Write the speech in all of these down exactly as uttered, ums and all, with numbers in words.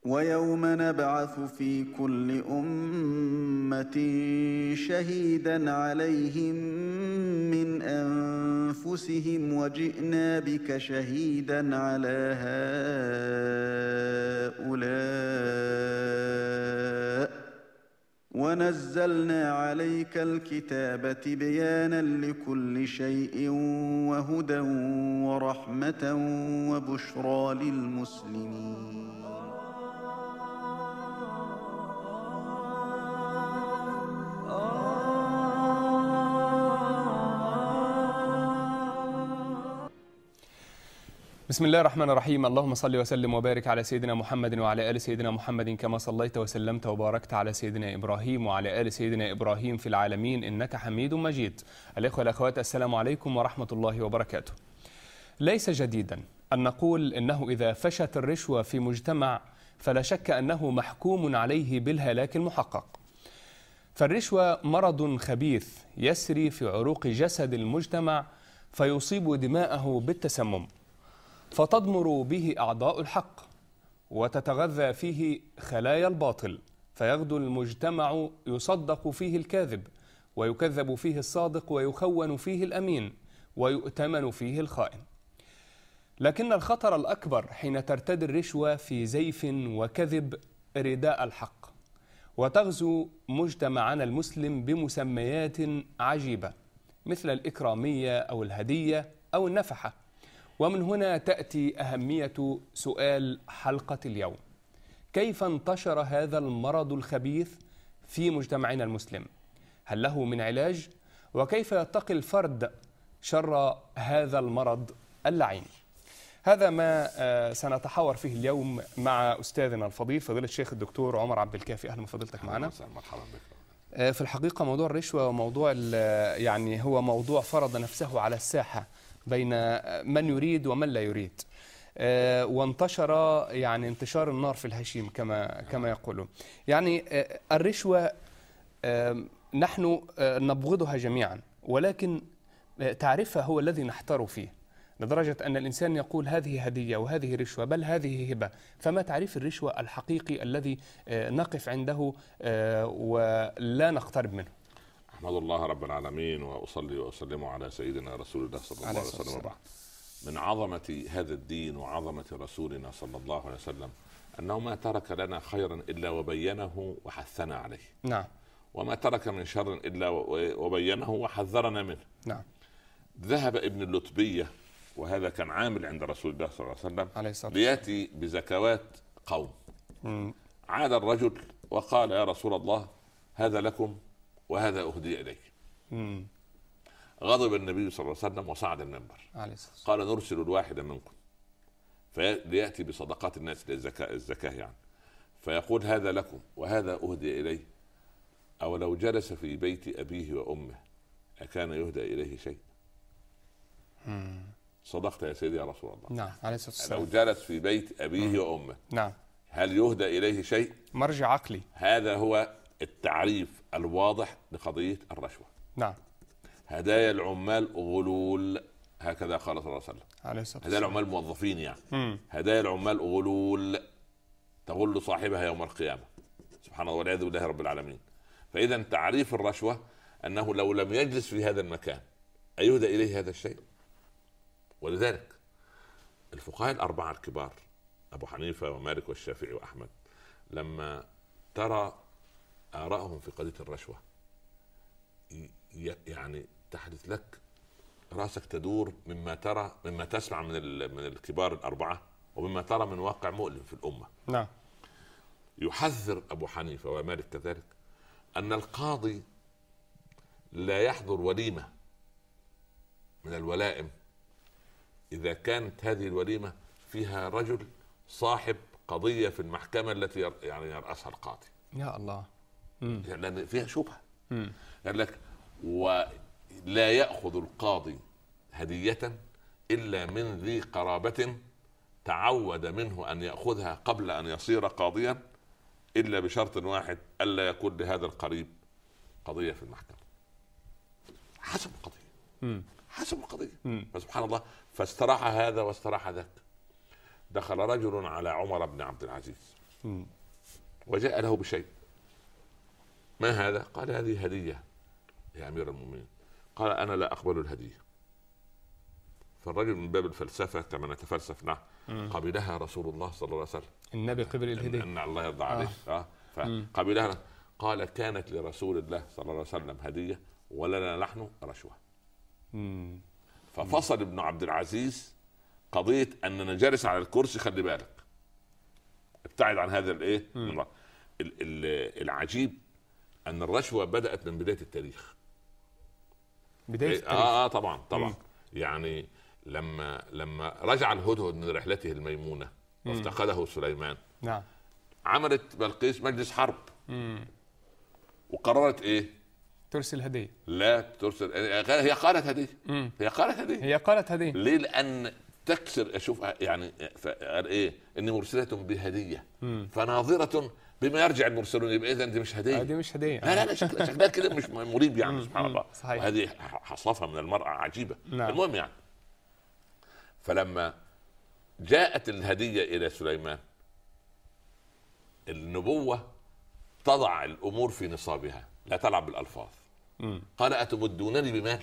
ويوم نبعث في كل أمة شهيدا عليهم من أنفسهم وجئنا بك شهيدا على هؤلاء ونزلنا عليك الكتاب تبيانا لكل شيء وهدى ورحمة وبشرى للمسلمين. بسم الله الرحمن الرحيم. اللهم صل وسلم وبارك على سيدنا محمد وعلى آل سيدنا محمد كما صليت وسلمت وباركت على سيدنا إبراهيم وعلى آل سيدنا إبراهيم في العالمين إنك حميد مجيد. الإخوة والأخوات، السلام عليكم ورحمة الله وبركاته. ليس جديدا أن نقول إنه إذا فشت الرشوة في مجتمع فلا شك أنه محكوم عليه بالهلاك المحقق. فالرشوة مرض خبيث يسري في عروق جسد المجتمع فيصيب دماءه بالتسمم، فتضمر به أعضاء الحق وتتغذى فيه خلايا الباطل، فيغدو المجتمع يصدق فيه الكاذب ويكذب فيه الصادق ويخون فيه الأمين ويؤتمن فيه الخائن. لكن الخطر الأكبر حين ترتدي الرشوة في زيف وكذب رداء الحق وتغزو مجتمعنا المسلم بمسميات عجيبة مثل الإكرامية أو الهدية أو النفحة. ومن هنا تأتي أهمية سؤال حلقة اليوم: كيف انتشر هذا المرض الخبيث في مجتمعنا المسلم؟ هل له من علاج؟ وكيف يتقي الفرد شر هذا المرض اللعين؟ هذا ما سنتحاور فيه اليوم مع أستاذنا الفضيل فضيلة الشيخ الدكتور عمر عبد الكافي. أهلا بفضيلتك معنا. مرحبا بك. في الحقيقة موضوع الرشوة وموضوع يعني هو موضوع فرض نفسه على الساحة بين من يريد ومن لا يريد، وانتشر يعني انتشار النار في الهشيم كما كما يقولون. يعني الرشوة نحن نبغضها جميعا، ولكن تعرفها هو الذي نحتار فيه، لدرجة أن الإنسان يقول هذه هدية وهذه رشوة بل هذه هبة. فما تعريف الرشوة الحقيقي الذي نقف عنده ولا نقترب منه؟ أحمد الله رب العالمين وأصلي وأسلم على سيدنا رسول الله صلى الله عليه وسلم. وبعد، من عظمة هذا الدين وعظمة رسولنا صلى الله عليه وسلم أنه ما ترك لنا خيرا إلا وبينه وحثنا عليه. نعم. وما ترك من شر إلا وبينه وحذرنا منه. نعم. ذهب ابن اللتبية، وهذا كان عامل عند رسول الله صلى الله عليه وسلم، ليأتي بزكوات قوم. م. عاد الرجل وقال: يا رسول الله، هذا لكم وهذا أهدي إليك. مم. غضب النبي صلى الله عليه وسلم وصعد المنبر، قال: نرسل الواحد منكم فليأتي بصدقات الناس للزكاة الزكاة يعني، فيقول: هذا لكم وهذا أهدي إليه، أو لو جلس في بيت أبيه وأمه أكان يهدى إليه شيء؟ مم. صدقت يا سيدي يا رسول الله. نعم. عليه الصلاة والسلام. لو جلس في بيت أبيه مم. وأمه نعم، هل يهدى إليه شيء؟ مرجع عقلي. هذا هو التعريف الواضح لقضية الرشوة. نعم. هدايا العمال غلول، هكذا قال صلى الله عليه وسلم. عليه الصلاة والسلام. هدايا العمال موظفين يعني. مم. هدايا العمال غلول تغل صاحبها يوم القيامة، سبحان الله والعياذ بالله رب العالمين. فإذا تعريف الرشوة أنه لو لم يجلس في هذا المكان أيهدى إليه هذا الشيء. ولذلك الفقهاء الأربعة الكبار أبو حنيفة ومالك والشافعي وأحمد لما ترى آرائهم في قضية الرشوة يعني تحدث لك راسك تدور مما ترى مما تسمع من من الكبار الأربعة ومما ترى من واقع مؤلم في الأمة. نعم. يحذر أبو حنيفة ومالك كذلك أن القاضي لا يحضر وليمة من الولائم إذا كانت هذه الوليمة فيها رجل صاحب قضية في المحكمة التي يعني يرأسها القاضي. يا الله. مم. لأن فيها شبهة. قال لك: ولا يأخذ القاضي هدية إلا من ذي قرابة تعود منه أن يأخذها قبل أن يصير قاضيا، إلا بشرط واحد: ألا يكون لهذا القريب قضية في المحكمة. حسب القضية. م. حسب القضية. فسبحان الله، فاستراح هذا واستراح ذاك. دخل رجل على عمر بن عبد العزيز وجاء له بشيء. ما هذا؟ قال هذه هدية يا أمير المؤمنين. قال أنا لا أقبل الهدية. فالرجل من باب الفلسفة كما نتفلسف نحن قبلها رسول الله صلى الله عليه وسلم. النبي قبل الهدية إن الله يرضى عليه. آه. آه. فقبلها قال كانت لرسول الله صلى الله عليه وسلم هدية ولنا نحن رشوة. مم. ففصل ابن عبد العزيز قضية أننا جالس على الكرسي، خلي بالك ابتعد عن هذا الايه. العجيب أن الرشوة بدأت من بداية التاريخ. بداية التاريخ. آه, اه طبعا طبعا. مم. يعني لما لما رجع الهدهد من رحلته الميمونة وافتقده سليمان، نعم، عملت بلقيس مجلس حرب. مم. وقررت ايه؟ ترسل هدية. لا ترسل، هي قالت هدية. مم. هي قالت هدية. هي قالت هدية. ليه؟ لأن تكسر، اشوف يعني قال ايه؟ اني مرسلة بهدية. مم. فناظرة بما يرجع المرسلون. يبقى اذا دي مش هدية. دي مش هدية. لا لا لا شكلها كده مش مريب يعني. سبحان الله. صحيح. هذه حصافة من المرأة عجيبة. نعم. المهم يعني فلما جاءت الهدية إلى سليمان، النبوة تضع الأمور في نصابها، لا تلعب بالألفاظ. مم. قال أتمدونني بمال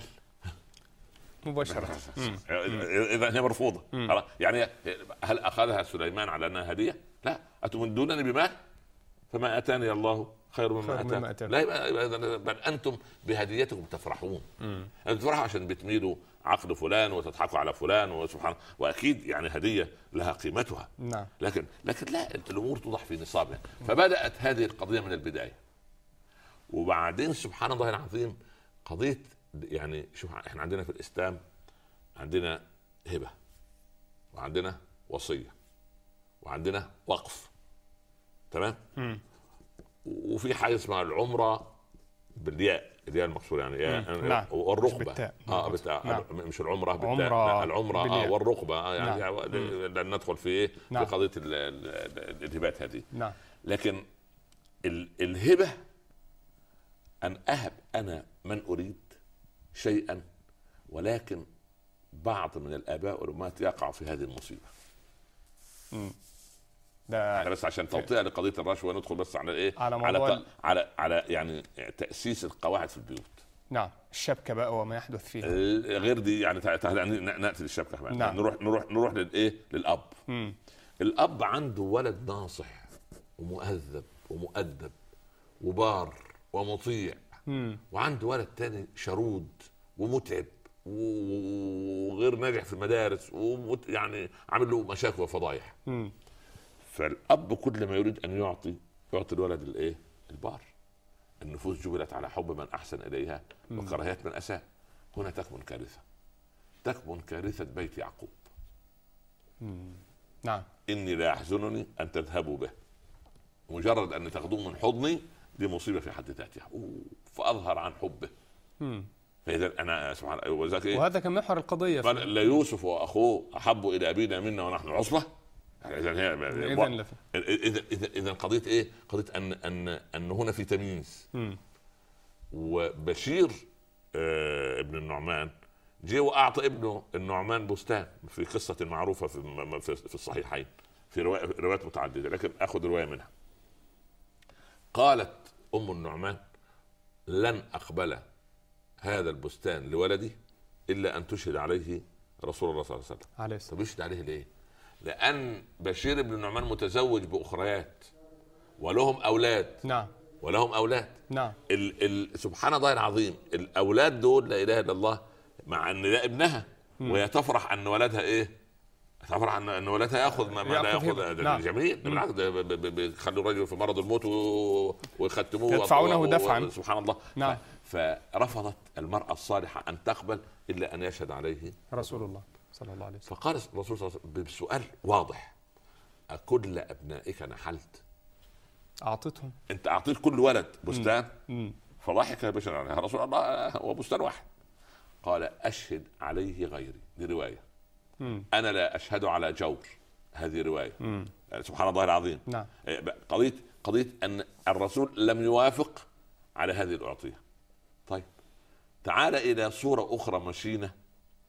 مباشرة. إذا هي مرفوضة. يعني هل أخذها سليمان على أنها هدية؟ لا. أتمدونني بمال فما أتاني الله خير مما أتاكم. لا، بل أنتم بهديتكم تفرحون. أنتم تفرحوا عشان بتميلوا عقد فلان وتضحكوا على فلان وسبحان، واكيد يعني هديه لها قيمتها. نعم. لكن لكن لا، الامور توضح في نصابها. فبدات هذه القضيه من البدايه. وبعدين سبحان الله العظيم قضيه، يعني شوف احنا عندنا في الاسلام عندنا هبه، وعندنا وصيه، وعندنا وقف، تمام. م. وفي حاجه اسمها العمره بالياء، الياء المقصود يعني نعم. والرقبه. اه بتاع نعم. مش العمره بالتاء، لا العمره آه والرقبه آه يعني, نعم. يعني لن ندخل في ايه نعم. في قضيه الهبات هذه. نعم. لكن ال الهبه ان اهب انا من اريد شيئا، ولكن بعض من الاباء والامهات يقع في هذه المصيبه. امم ده بس عشان توطئه لقضيه الرشوه ندخل بس على ايه؟ على على, على على يعني تاسيس القواعد في البيوت. نعم. الشبكه بقى وما يحدث فيها غير دي يعني. ناتي للشبكه. نعم. نروح نروح نروح للايه؟ للاب. مم. الاب عنده ولد ناصح ومؤدب ومؤدب وبار ومطيع. مم. وعنده ولد تاني شرود ومتعب وغير ناجح في المدارس ويعني عامل له مشاكل وفضايح. مم. فالاب كل ما يريد ان يعطي يعطي الولد الايه؟ البار. النفوس جبلت على حب من احسن اليها وكراهيه من اساء. هنا تكمن كارثه، تكمن كارثه بيت يعقوب. مم. نعم. اني لا يحزنني ان تذهبوا به، مجرد ان تاخذوه من حضني دي مصيبه في حد ذاتها. فاظهر عن حبه. مم. فاذا انا سبحان الله إيه؟ وهذا كان محور القضيه. قال لا يوسف واخوه احب الى ابينا منا ونحن عصبه. اذا هي اذا اذا اذا قضيه ايه؟ قضيه ان ان ان هنا في تمييز. م. وبشير آه ابن النعمان جه واعطى ابنه النعمان بستان في قصه معروفه في في الصحيحين في روايات متعدده، لكن اخذ روايه منها. قالت ام النعمان لن اقبل هذا البستان لولدي الا ان تشهد عليه رسول الله صلى الله عليه وسلم. طب يشهد عليه ليه؟ لأن بشير بن النعمان متزوج بأخريات ولهم أولاد. نعم. ولهم أولاد. نعم. ال ال سبحان الله العظيم الأولاد دول لا إله إلا الله، مع أن ده ابنها م. وهي تفرح أن ولدها إيه؟ تفرح أن أن ولدها يأخذ ما, ما لا يأخذ. نعم. جميل. بالعكس بيخلوا الرجل في مرض الموت ويختموه يدفعونه دفعا. سبحان الله. نعم. فرفضت المرأة الصالحة أن تقبل إلا أن يشهد عليه رسول الله صلى الله عليه وسلم. فقال الرسول صلى الله عليه وسلم بسؤال واضح: أكل أبنائك نحلت؟ أعطيتهم. أنت أعطيت كل ولد بستان؟ مم. فضحك بشر عليها رسول الله هو بستان واحد. قال أشهد عليه غيري. دي رواية. مم. أنا لا أشهد على جور. هذه رواية. يعني سبحان الله العظيم. نعم. قضية قضية أن الرسول لم يوافق على هذه الأعطية. طيب تعال إلى صورة أخرى مشينة.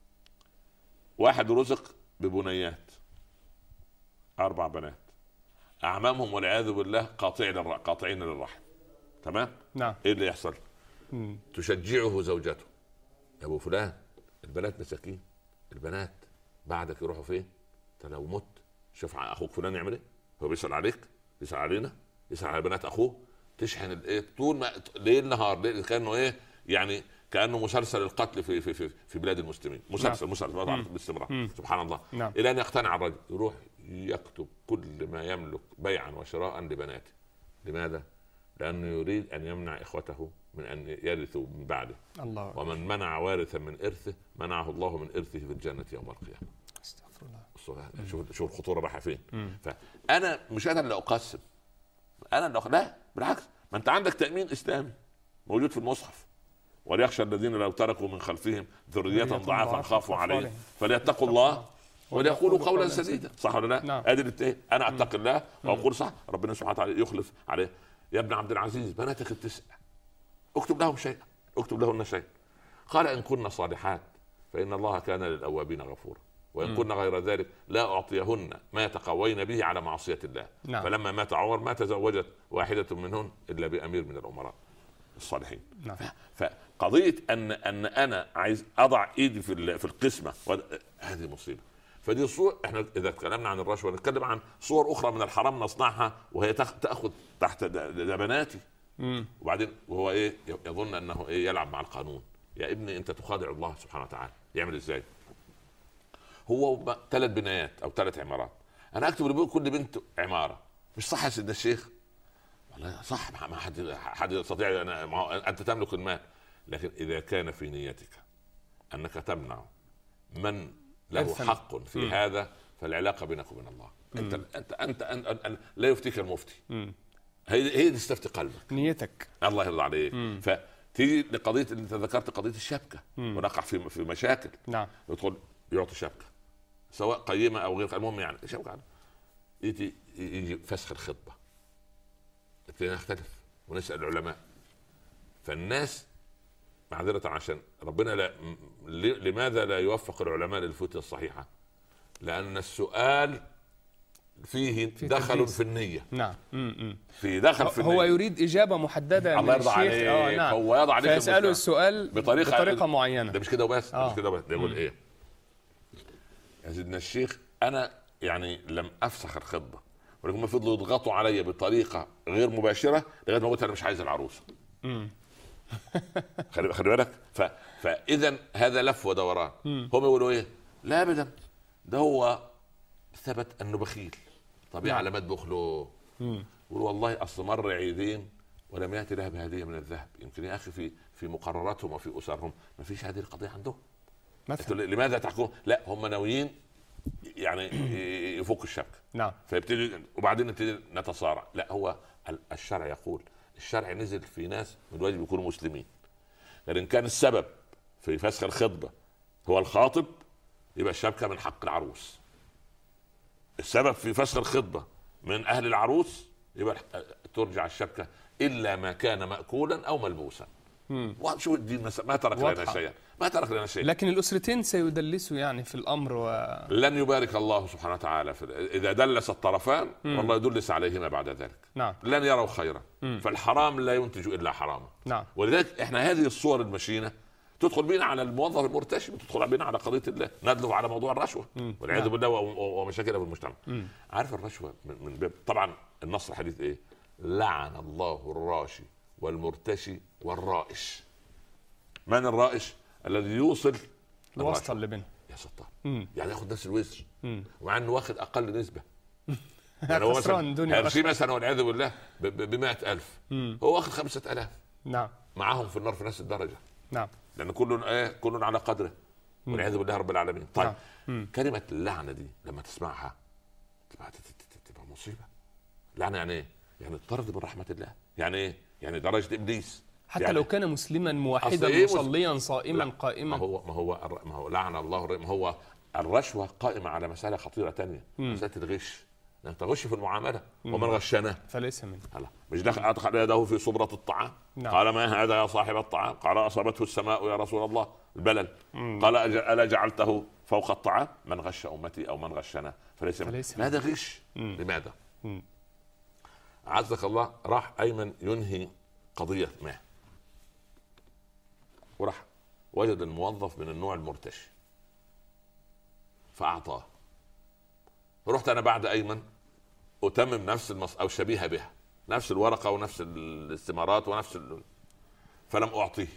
واحد رزق ببنيات، أربع بنات، اعمامهم والعياذ بالله قاطعين قاطعين للرحم. تمام. نعم. ايه اللي يحصل؟ مم. تشجعه زوجته، يا ابو فلان البنات مساكين، البنات بعدك يروحوا فين؟ انت لو مت شوف اخوك فلان يعمل ايه، هو بيسال عليك، بيسال علينا، يسال على بنات اخوه، تشحن الايه طول ما ليل نهار ليل، كانه ايه يعني كانه مسلسل القتل في في في, في بلاد المسلمين، مسلسل نعم. مسلسل باستمرار. سبحان الله. نعم. الى ان يقتنع الرجل يروح يكتب كل ما يملك بيعا وشراء لبناته. لماذا؟ لانه يريد ان يمنع اخوته من ان يرثوا من بعده. الله. ومن منع وارثا من ارثه منعه الله من ارثه في الجنه يوم القيامه. استغفر الله. شوف شوف الخطوره رايحه فين. مم. فانا مش انا اللي اقسم، انا اللي أق... لا بالعكس، ما انت عندك تامين اسلامي موجود في المصحف، وليخشى الذين لو تركوا من خلفهم ذرية ضعافا خافوا عليهم فليتقوا الله وليقولوا قولا سديدا. صح ولا لا؟ نعم. ادي الاثنين، انا اتقي الله واقول صح، ربنا سبحانه وتعالى يخلف عليه. يا ابن عبد العزيز بناتك التسع اكتب لهم شيئا، اكتب لهن شيئا. قال ان كن صالحات فان الله كان للاوابين غفورا، وان كن غير ذلك لا اعطيهن ما يتقوين به على معصيه الله. نعم. فلما مات عمر ما تزوجت واحده منهن الا بامير من الامراء الصالحين. نعم. فقضيه ان ان انا عايز اضع ايدي في في القسمه هذه مصيبه. فدي صور، احنا اذا تكلمنا عن الرشوه نتكلم عن صور اخرى من الحرام نصنعها وهي تاخذ تحت بناتي. وبعدين وهو ايه يظن انه ايه يلعب مع القانون. يا ابني انت تخادع الله سبحانه وتعالى. يعمل ازاي؟ هو ثلاث بنايات او ثلاث عمارات، انا اكتب لبيت كل بنت عماره. مش صح يا سيدنا الشيخ؟ والله صح، ما حد حد يستطيع. أنا انت تملك المال، لكن اذا كان في نيتك انك تمنع من له حق في م. هذا فالعلاقه بينك وبين الله. انت انت انت, أنت, أنت لا يفتيك المفتي. م. هي هي اللي تستفتي قلبك، نيتك. الله يرضى عليك. فتيجي لقضيه اللي انت ذكرت، قضيه الشبكه، ونقع في في مشاكل. نعم. يدخل يعطي شبكه سواء قيمه او غير، المهم يعني شبكه. يجي يجي فسخ الخطبه، نختلف ونسال العلماء. فالناس معذره عشان ربنا لا لماذا لا يوفق العلماء للفتوى الصحيحه؟ لان السؤال فيه في دخل تدريس. في النيه. نعم. م-م. في دخل في النية. هو يريد اجابه محدده الله يرضى عليك. آه نعم. هو يضع عليك فيساله السؤال بطريقه, بطريقة معينه. ده مش كده وبس. آه. مش كده بس. يقول ايه يا سيدنا الشيخ؟ انا يعني لم افسخ الخطبه، ولكن ما فضلوا يضغطوا علي بطريقه غير مباشره لغايه ما قلت انا مش عايز العروسه. خلي خلي بالك. ف... فاذا هذا لف ودوران. هم يقولوا ايه؟ لا ابدا، ده هو ثبت انه بخيل. طب ايه علامات بخله؟ يقول والله اصل مر عيدين ولم ياتي لها بهديه من الذهب. يمكن يا اخي في في مقرراتهم وفي اسرهم ما فيش هذه القضيه عندهم. مثلا لماذا تحكم؟ لا هم ناويين يعني يفك الشبكه. نعم. فيبتدي وبعدين نبتدي نتصارع. لا، هو الشرع يقول، الشرع نزل في ناس من الواجب يكونوا مسلمين، لكن كان السبب في فسخ الخطبه هو الخاطب يبقى الشبكه من حق العروس. السبب في فسخ الخطبه من اهل العروس يبقى ترجع الشبكه الا ما كان ماكولا او ملبوسا. وشو الدين ما ترك لنا شيئا، ما ترك لنا شيء. لكن الاسرتين سيدلسوا يعني في الامر و... لن يبارك الله سبحانه وتعالى في... اذا دلس الطرفان مم. والله يدلس عليهما بعد ذلك. نعم. لن يروا خيرا. مم. فالحرام لا ينتج الا حراما. نعم. ولذلك احنا هذه الصور المشينه تدخل بينا على الموظف المرتشي، تدخل بينا على قضيه الله، ندلف على موضوع الرشوه والعياذ نعم. بالله ومشاكلها في المجتمع. مم. عارف الرشوه من باب طبعا النص الحديث ايه؟ لعن الله الراشي والمرتشي والرائش. من الرائش؟ الذي يوصل الواسطه اللي بينهم. يا ستار. يعني ياخذ نفس الوزر ومع انه واخد اقل نسبه. يعني هو مثلا هرشي مثلا والعياذ بالله ب مئة ألف، هو واخد خمسة آلاف. نعم. معاهم في النار في نفس الدرجه. نعم. لان كل ايه كل على قدره والعياذ بالله رب العالمين. طيب نعم. كلمه اللعنه دي لما تسمعها تبقى تبقى مصيبه. لعنه يعني ايه؟ يعني الطرد من رحمه الله. يعني ايه؟ يعني درجه ابليس. حتى يعني لو كان مسلما موحدا إيه مصليا صائما قائما. ما هو ما هو ما هو لعن الله. ما هو الرشوه قائمه على مساله خطيره تانية، مساله الغش. انت غش في المعامله. ومن غشنا فليس منه. مش دخل ادخل يده في صبره الطعام. نعم. قال ما هذا يا صاحب الطعام؟ قال اصابته السماء يا رسول الله البلل. مم. قال الا جعلته فوق الطعام؟ من غش امتي او من غشنا فليس منه. هذا غش. مم. لماذا؟ مم. عزك الله، راح ايمن ينهي قضيه ما، وراح وجد الموظف من النوع المرتشي فاعطاه. رحت انا بعد ايمن اتمم نفس المص... او شبيهه بها، نفس الورقه ونفس الاستمارات ونفس ال... فلم اعطيه.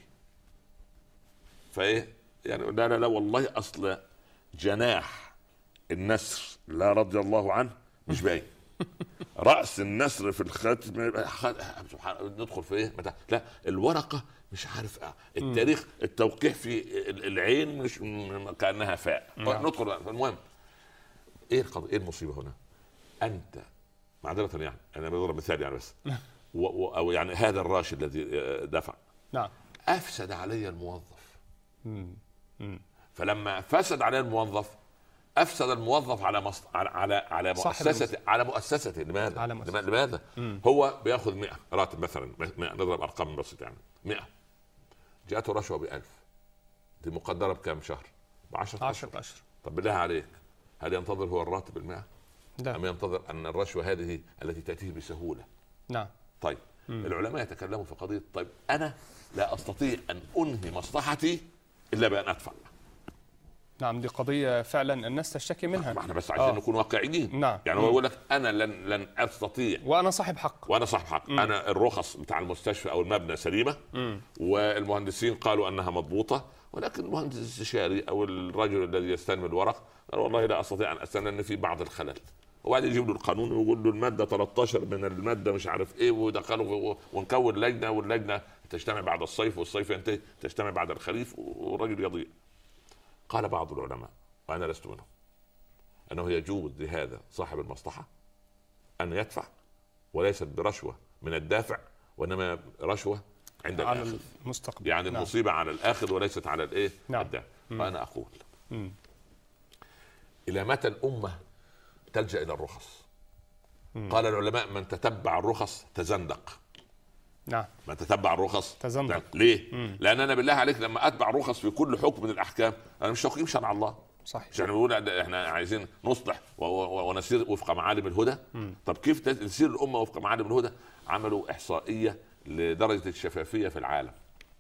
فايه يعني، لا لا لا والله اصل جناح النسر لا رضي الله عنه مش باين. راس النسر في الختم ندخل في ايه؟ لا الورقه مش عارف التاريخ، التوقيع في العين مش كانها فاء. ندخل. المهم ايه القضيه؟ ايه المصيبه هنا؟ انت معذره يعني انا بضرب مثال يعني بس و... و... او يعني هذا الراشد الذي دفع نعم افسد علي الموظف. مم. مم. فلما فسد علي الموظف افسد الموظف على مص... على على على مؤسسه على مؤسسته. لماذا؟ على مؤسسة. لماذا؟ مم. هو بياخذ مئة راتب مثلا، مئة، نضرب ارقام بسيطه يعني مئة، جاءته رشوه بألف، دي مقدره بكم شهر؟ بعشرة عشرة أشهر. طب بالله عليك، هل ينتظر هو الراتب المئة؟ لا. أم ينتظر أن الرشوة هذه التي تأتيه بسهولة؟ نعم. طيب مم. العلماء يتكلموا في قضية طيب أنا لا أستطيع أن أنهي مصلحتي إلا بأن أدفع. نعم دي قضية فعلا الناس تشتكي منها. ما احنا بس عايزين آه. نكون واقعيين. نعم. يعني هو يقول لك أنا لن لن أستطيع وأنا صاحب حق وأنا صاحب حق. مم. أنا الرخص بتاع المستشفى أو المبنى سليمة. مم. والمهندسين قالوا أنها مضبوطة، ولكن المهندس الاستشاري أو الرجل الذي يستلم الورق قال والله لا أستطيع أن أستلم لأن في بعض الخلل. وبعد يجيب له القانون ويقول له المادة ثلاثة عشر من المادة مش عارف إيه، ودخلوا ونكون لجنة، واللجنة تجتمع بعد الصيف والصيف ينتهي تجتمع بعد الخريف والرجل يضيع. قال بعض العلماء وأنا لست منهم أنه يجوز لهذا صاحب المصلحة أن يدفع، وليست برشوة من الدافع وإنما رشوة عند على الآخذ. المستقبل. يعني نعم. المصيبة على الآخذ وليست على الإيه؟ نعم. الدافع. فأنا أقول مم. إلى متى الأمة تلجأ إلى الرخص؟ مم. قال العلماء من تتبع الرخص تزندق. نعم. من تتبع الرخص تزندق. ليه؟ مم. لأن أنا بالله عليك لما أتبع رخص في كل حكم من الأحكام أنا مش تقييم شرع الله. صحيح. مش احنا بنقول احنا عايزين نصلح ونسير وفق معالم الهدى. مم. طب كيف تسير الأمة وفق معالم الهدى؟ عملوا إحصائية لدرجة الشفافية في العالم،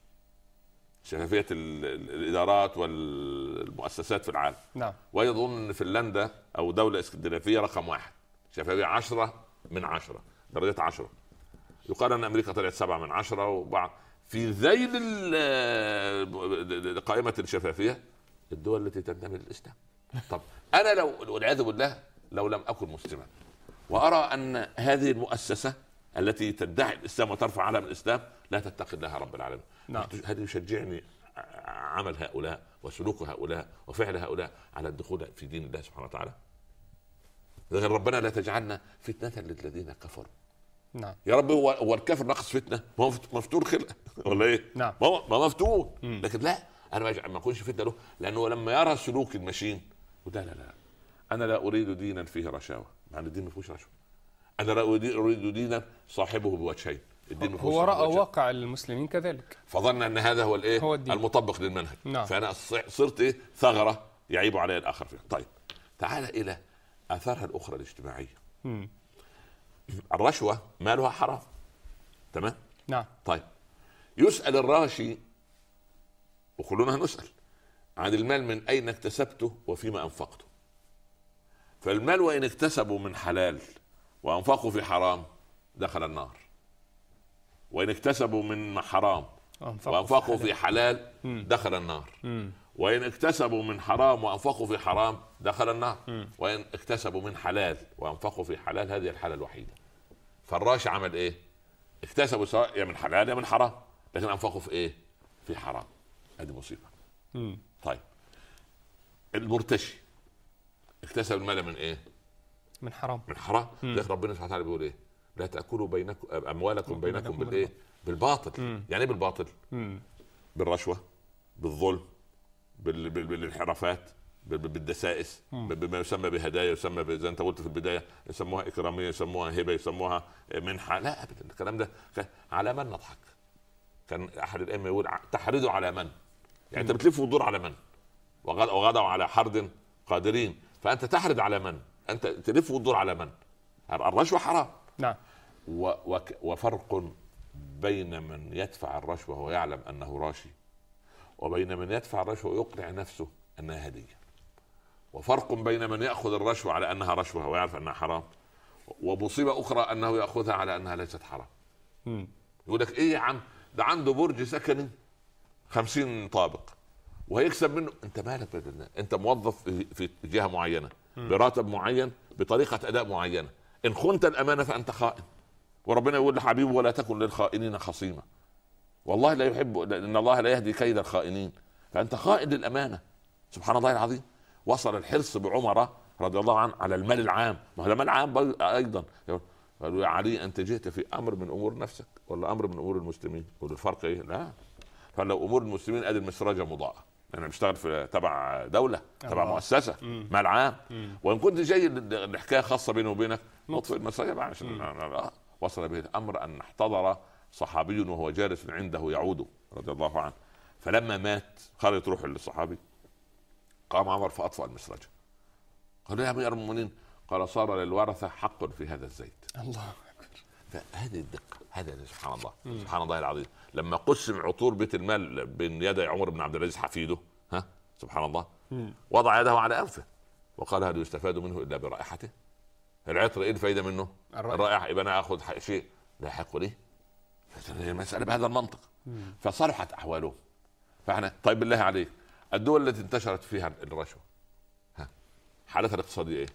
شفافية الإدارات والمؤسسات في العالم. نعم. ويظن أن فنلندا أو دولة اسكندنافية رقم واحد، شفافية عشرة من عشرة، درجة عشرة. يقال أن أمريكا طلعت سبعة من عشرة، وبعض في ذيل قائمة الشفافية الدول التي تنتمي للإسلام. طب أنا لو والعياذ بالله لو لم أكن مسلما وأرى أن هذه المؤسسة التي تدعي الإسلام وترفع علم الإسلام لا تتقي الله رب العالمين، نعم. هذا يشجعني عمل هؤلاء وسلوك هؤلاء وفعل هؤلاء على الدخول في دين الله سبحانه وتعالى. غير ربنا لا تجعلنا فتنة للذين كفروا. نعم. يا رب هو هو الكافر ناقص فتنة؟ ما هو مفتور خلقه ولا ايه؟ نعم. ما هو مفتون. لكن لا، انا ما اكونش فتنة له، لانه لما يرى سلوك المشين لا لا لا انا لا اريد دينا فيه رشاوى، مع ان الدين ما فيهوش رشوه. انا لا اريد دينا صاحبه بوجهين، الدين ما هو راى واقع المسلمين كذلك فظن ان هذا هو الايه؟ هو الدين. المطبق للمنهج. نعم. فانا صرت ايه؟ ثغره يعيب علي الاخر فيها. طيب تعال الى اثارها الاخرى الاجتماعيه. مم. الرشوة مالها حرام، تمام؟ نعم. طيب يسأل الراشي، وكلنا نسأل عن المال من أين اكتسبته وفيما أنفقته. فالمال وإن اكتسبوا من حلال وأنفقوا في حرام دخل النار، وإن اكتسبوا من حرام وأنفقوا في حلال دخل النار، وإن اكتسبوا من حرام وأنفقوا في حرام دخل النار، وإن اكتسبوا من حلال وأنفقوا في حلال هذه الحالة الوحيدة. فالراشي عمل ايه؟ اكتسبوا سواء يا من حلال يا من حرام، لكن انفقوا في ايه؟ في حرام. هذه مصيبه. مم. طيب المرتشي اكتسب المال من ايه؟ من حرام. من حرام. لكن ربنا سبحانه وتعالى بيقول ايه؟ لا تاكلوا بينكم اموالكم بينكم بالايه؟ بالباطل. مم. يعني ايه بالباطل؟ مم. بالرشوه، بالظلم، بالانحرافات، بالدسائس، بما يسمى بهدايا، يسمى زي انت قلت في البدايه يسموها اكراميه، يسموها هبه، يسموها منحه. لا ابدا، الكلام ده على من نضحك. كان احد الائمه يقول تحرضوا على من، يعني انت بتلف وتدور على من، وغدوا على حرد قادرين، فانت تحرض على من؟ انت تلف وتدور على من؟ الرشوه حرام. نعم. وفرق بين من يدفع الرشوة وهو يعلم أنه راشي، وبين من يدفع الرشوة ويقنع نفسه أنها هدية، وفرق بين من يأخذ الرشوة على أنها رشوة ويعرف أنها حرام، ومصيبة أخرى أنه يأخذها على أنها ليست حرام. م. يقول لك إيه يا عم، ده عنده برج سكني خمسين طابق وهيكسب منه. أنت مالك بدل، أنت موظف في جهة معينة براتب معين بطريقة أداء معينة، إن خنت الأمانة فأنت خائن، وربنا يقول لحبيبه ولا تكن للخائنين خصيما، والله لا يحب، إن الله لا يهدي كيد الخائنين، فأنت خائن للأمانة. سبحان الله العظيم. وصل الحرص بعمر رضي الله عنه على المال العام، ما هو المال العام أيضا. قالوا يا علي أنت جئت في أمر من أمور نفسك ولا أمر من أمور المسلمين؟ يقول الفرق إيه؟ لا، فلو أمور المسلمين أدي المسرجة مضاءة، أنا بشتغل في تبع دولة تبع مؤسسة مال عام، وإن كنت جاي الحكاية خاصة بيني وبينك نطفئ المسرجة بقى عشان. وصل به الأمر أن احتضر صحابي وهو جالس عنده يعود رضي الله عنه، فلما مات خرجت روح للصحابي، قام عمر فأطفأ المسرجة. قال يا أمير المؤمنين، قال صار للورثة حق في هذا الزيت. الله أكبر. فهذه الدقة، هذا سبحان الله. مم. سبحان الله العظيم. لما قسم عطور بيت المال بين يدي عمر بن عبد العزيز حفيده، ها سبحان الله، مم. وضع يده على أنفه وقال هل يستفاد منه إلا برائحته؟ العطر ايه الفايده منه؟ الرائحه، يبقى انا اخذ شيء لا يحق لي. المساله بهذا المنطق. مم. فصلحت احواله. فاحنا طيب بالله عليك، الدول التي انتشرت فيها الرشوه ها حالتها الاقتصاديه ايه؟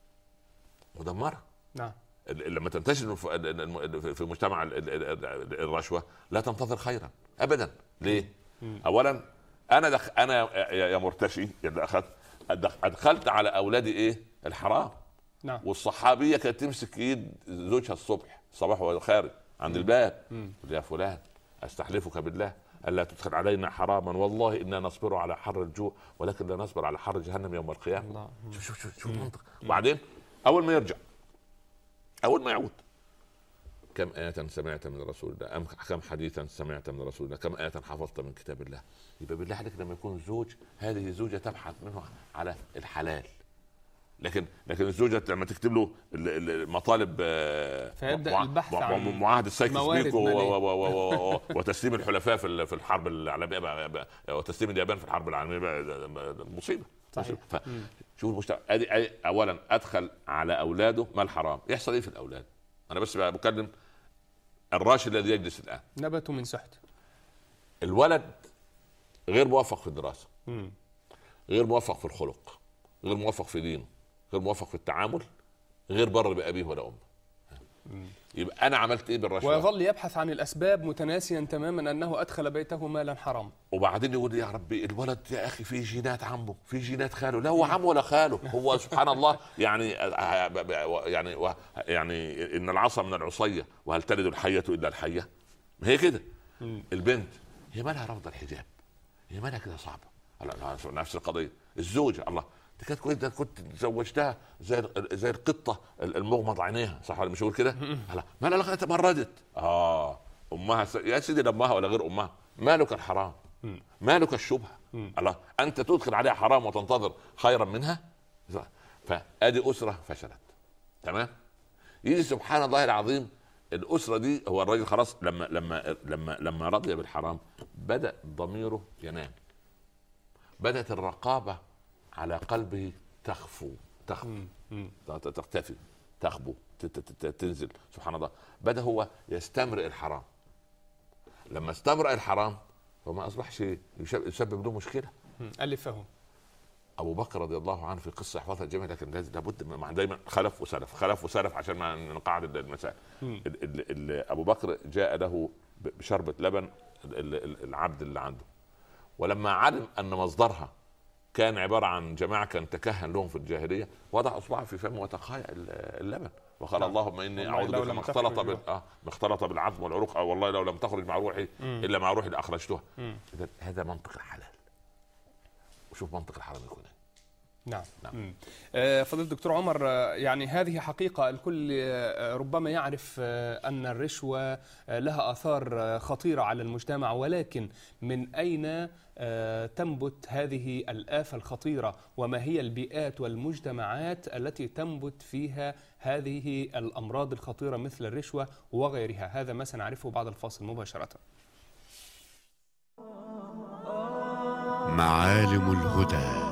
مدمره. نعم. لما تنتشر في مجتمع الرشوه لا تنتظر خيرا ابدا. ليه؟ مم. اولا انا دخ... انا يا مرتشي اللي اخذت ادخلت على اولادي ايه؟ الحرام. نعم. والصحابيه كانت تمسك ايد زوجها الصبح صباح وهو خارج عند الباب، يا فلان استحلفك بالله الا تدخل علينا حراما، والله انا نصبر على حر الجوع ولكن لا نصبر على حر جهنم يوم القيامه. الله. شوف شوف شوف, شوف المنطق. وبعدين اول ما يرجع، اول ما يعود، كم آية سمعت من رسول الله، أم كم حديثا سمعت من رسول الله، كم آية حفظت من كتاب الله. يبقى بالله عليك لما يكون زوج، هذه زوجة تبحث منه على الحلال، لكن لكن الزوجة لما تكتب له المطالب فيبدأ البحث عن معاهدة سايكس بيكو وتسليم الحلفاء في الحرب العالمية وتسليم اليابان في الحرب العالمية، مصيبة. صحيح. شوف المجتمع، ادي اولا ادخل على اولاده مال حرام، يحصل ايه في الاولاد؟ انا بس بكلم الراشد الذي يجلس الان، نبتوا من سحت. الولد غير موفق في الدراسة، مم. غير موفق في الخلق، غير موفق في دينه، غير موفق في التعامل، غير بر بأبيه ولا أمه. يبقى أنا عملت إيه بالرشوة؟ ويظل يبحث عن الأسباب متناسيا تماما أنه أدخل بيته مالا حرام. وبعدين يقول يا ربي الولد يا أخي في جينات عمه، في جينات خاله، لا هو عمه ولا خاله، هو سبحان الله. يعني يعني يعني إن العصا من العصية وهل تلد الحية إلا الحية. هي كده. البنت هي مالها رفض الحجاب، هي مالها كده صعبة. نفس القضية الزوجة، الله دي كانت كويس، ده كنت زوجتها زي زي القطه المغمض عينيها، صح ولا مش هقول كده؟ ما لا لغايه تمردت. اه امها س... يا سيدي لامها ولا غير امها، مالك الحرام، مالك الشبهه. الله انت تدخل عليها حرام وتنتظر خيرا منها. فادي اسره فشلت. تمام. يجي سبحان الله العظيم الاسره دي، هو الراجل خلاص لما لما لما لما رضي بالحرام بدا ضميره ينام، بدات الرقابه على قلبه تخفو تخفو تختفي تخبو تنزل. سبحان الله. بدأ هو يستمرئ الحرام. لما استمرئ الحرام وما أصبحش يسبب له مشكلة. ألفه أبو بكر رضي الله عنه في قصة يحفظها الجميع، لكن لابد مع دايما خلف وسلف خلف وسلف عشان ما نقعد المسائل. أبو بكر جاء له بشربة لبن العبد اللي عنده، ولما علم أن مصدرها كان عبارة عن جماعة كان تكهن لهم في الجاهلية، وضع أصبعه في فمه وتقايا اللبن وقال نعم. اللهم إني أعوذ بك ما اختلط بال... آه اختلط بالعظم والعروق، أو والله لو لم تخرج مع روحي إلا مع روحي لأخرجتها. هذا منطق الحلال. وشوف منطق الحرام يكون ايه. نعم, نعم. فضيلة الدكتور عمر، يعني هذه حقيقة الكل ربما يعرف أن الرشوة لها آثار خطيرة على المجتمع، ولكن من أين تنبت هذه الآفة الخطيرة، وما هي البيئات والمجتمعات التي تنبت فيها هذه الأمراض الخطيرة مثل الرشوة وغيرها؟ هذا ما سنعرفه بعد الفاصل مباشرة. معالم الهدى.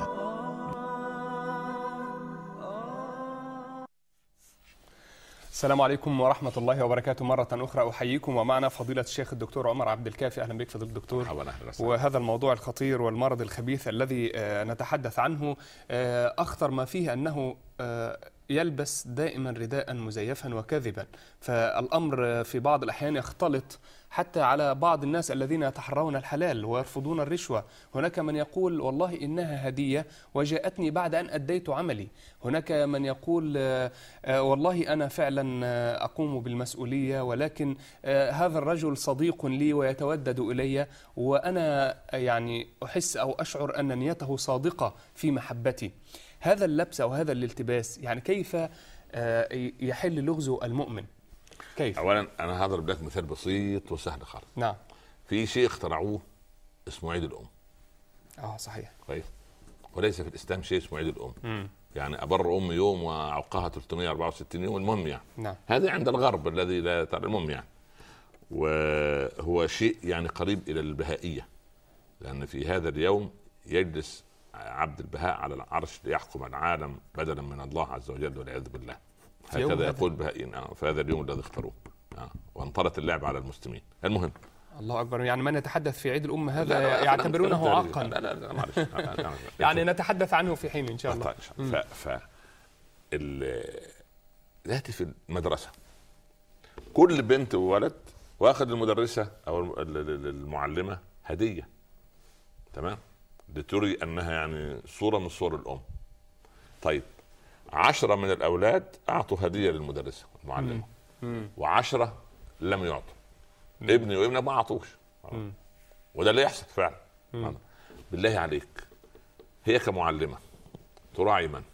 السلام عليكم ورحمة الله وبركاته. مرة أخرى أحييكم، ومعنا فضيلة الشيخ الدكتور عمر عبد الكافي. أهلا بك فضيلة الدكتور. وهذا الموضوع الخطير والمرض الخبيث الذي نتحدث عنه أخطر ما فيه أنه يلبس دائما رداء مزيفا وكاذبا، فالأمر في بعض الأحيان يختلط حتى على بعض الناس الذين يتحرون الحلال ويرفضون الرشوة. هناك من يقول والله إنها هدية وجاءتني بعد أن أديت عملي. هناك من يقول والله أنا فعلا أقوم بالمسؤولية، ولكن هذا الرجل صديق لي ويتودد إلي، وأنا يعني أحس أو أشعر أن نيته صادقة في محبتي. هذا اللبس أو هذا الالتباس يعني كيف يحل لغز المؤمن؟ كيف؟ اولا انا هضرب لك مثال بسيط وسهل خالص. نعم. في شيء اخترعوه اسمه عيد الام. اه صحيح. كويس. وليس في الاسلام شيء اسمه عيد الام. مم. يعني ابر ام يوم واعقها ثلاثمائة وأربعة وستين يوم، المهم يعني. نعم. هذا عند الغرب الذي لا ترى، المهم يعني. وهو شيء يعني قريب الى البهائيه، لان في هذا اليوم يجلس عبد البهاء على العرش ليحكم العالم بدلا من الله عز وجل والعياذ بالله. هكذا يقول بهائيين آه في هذا اليوم الذي اختاروه آه. وانطلت اللعب على المسلمين. المهم الله اكبر، يعني من يتحدث في عيد الام هذا لا لا يعتبرونه عاقا. لا لا لا معلش يعني نتحدث عنه في حين ان شاء الله. ف ف ذاتي في المدرسه كل بنت وولد واخذ المدرسه او المعلمه هديه، تمام، لتري انها يعني صوره من صور الام. طيب عشرة من الأولاد أعطوا هدية للمدرسة المعلمة، وعشرة لم يعطوا. ابني وابنك ما أعطوش، وده اللي يحصل فعلا. مم. بالله عليك، هي كمعلمة تراعي من؟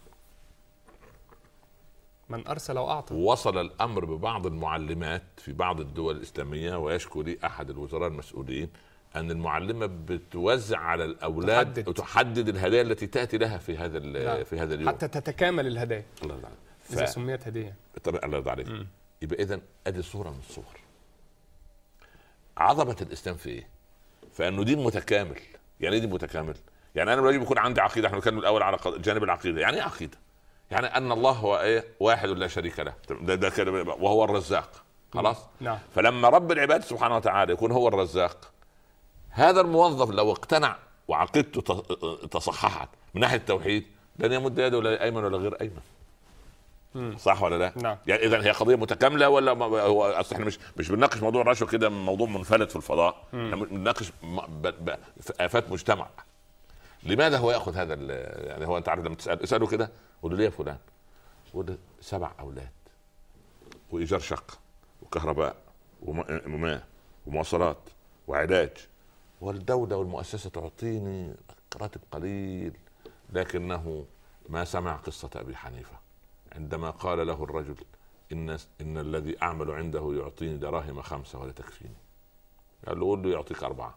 من أرسل وأعطى. وصل الأمر ببعض المعلمات في بعض الدول الإسلامية، ويشكو لي أحد الوزراء المسؤولين أن المعلمة بتوزع على الأولاد تحدد, وتحدد الهدايا التي تأتي لها في هذا في هذا اليوم حتى تتكامل الهدايا. الله يرضى عليك. إذا سميت هدية. طبعا الله يرضى عليك. يبقى إذن أدي صورة من الصور. عظمة الإسلام في إيه؟ فإنه دين متكامل. يعني إيه دين متكامل؟ يعني أنا لازم يكون عندي عقيدة. إحنا بنتكلم الأول على جانب العقيدة. يعني إيه عقيدة؟ يعني أن الله هو إيه؟ واحد لا شريك له، ده ده كده، وهو الرزاق. خلاص؟ نعم. فلما رب العباد سبحانه وتعالى يكون هو الرزاق، هذا الموظف لو اقتنع وعقيدته تصححت من ناحيه التوحيد لن يمد يده ولا ايمن ولا غير ايمن. مم. صح ولا لا؟ نعم. يعني اذا هي قضيه متكامله ولا هو اصل احنا مش مش بنناقش موضوع الرشوه كده موضوع منفلت في الفضاء، احنا بنناقش افات مجتمع. لماذا هو ياخذ هذا؟ يعني هو انت عارف لما تسال اساله كده قول له ليه يا فلان؟ قول له سبع اولاد وايجار شقه وكهرباء وماء ومواصلات وعلاج، والدولة والمؤسسة تعطيني راتب قليل. لكنه ما سمع قصة أبي حنيفة عندما قال له الرجل إن, إن الذي أعمل عنده يعطيني دراهم خمسة ولا تكفيني. قال له قول له يعطيك أربعة.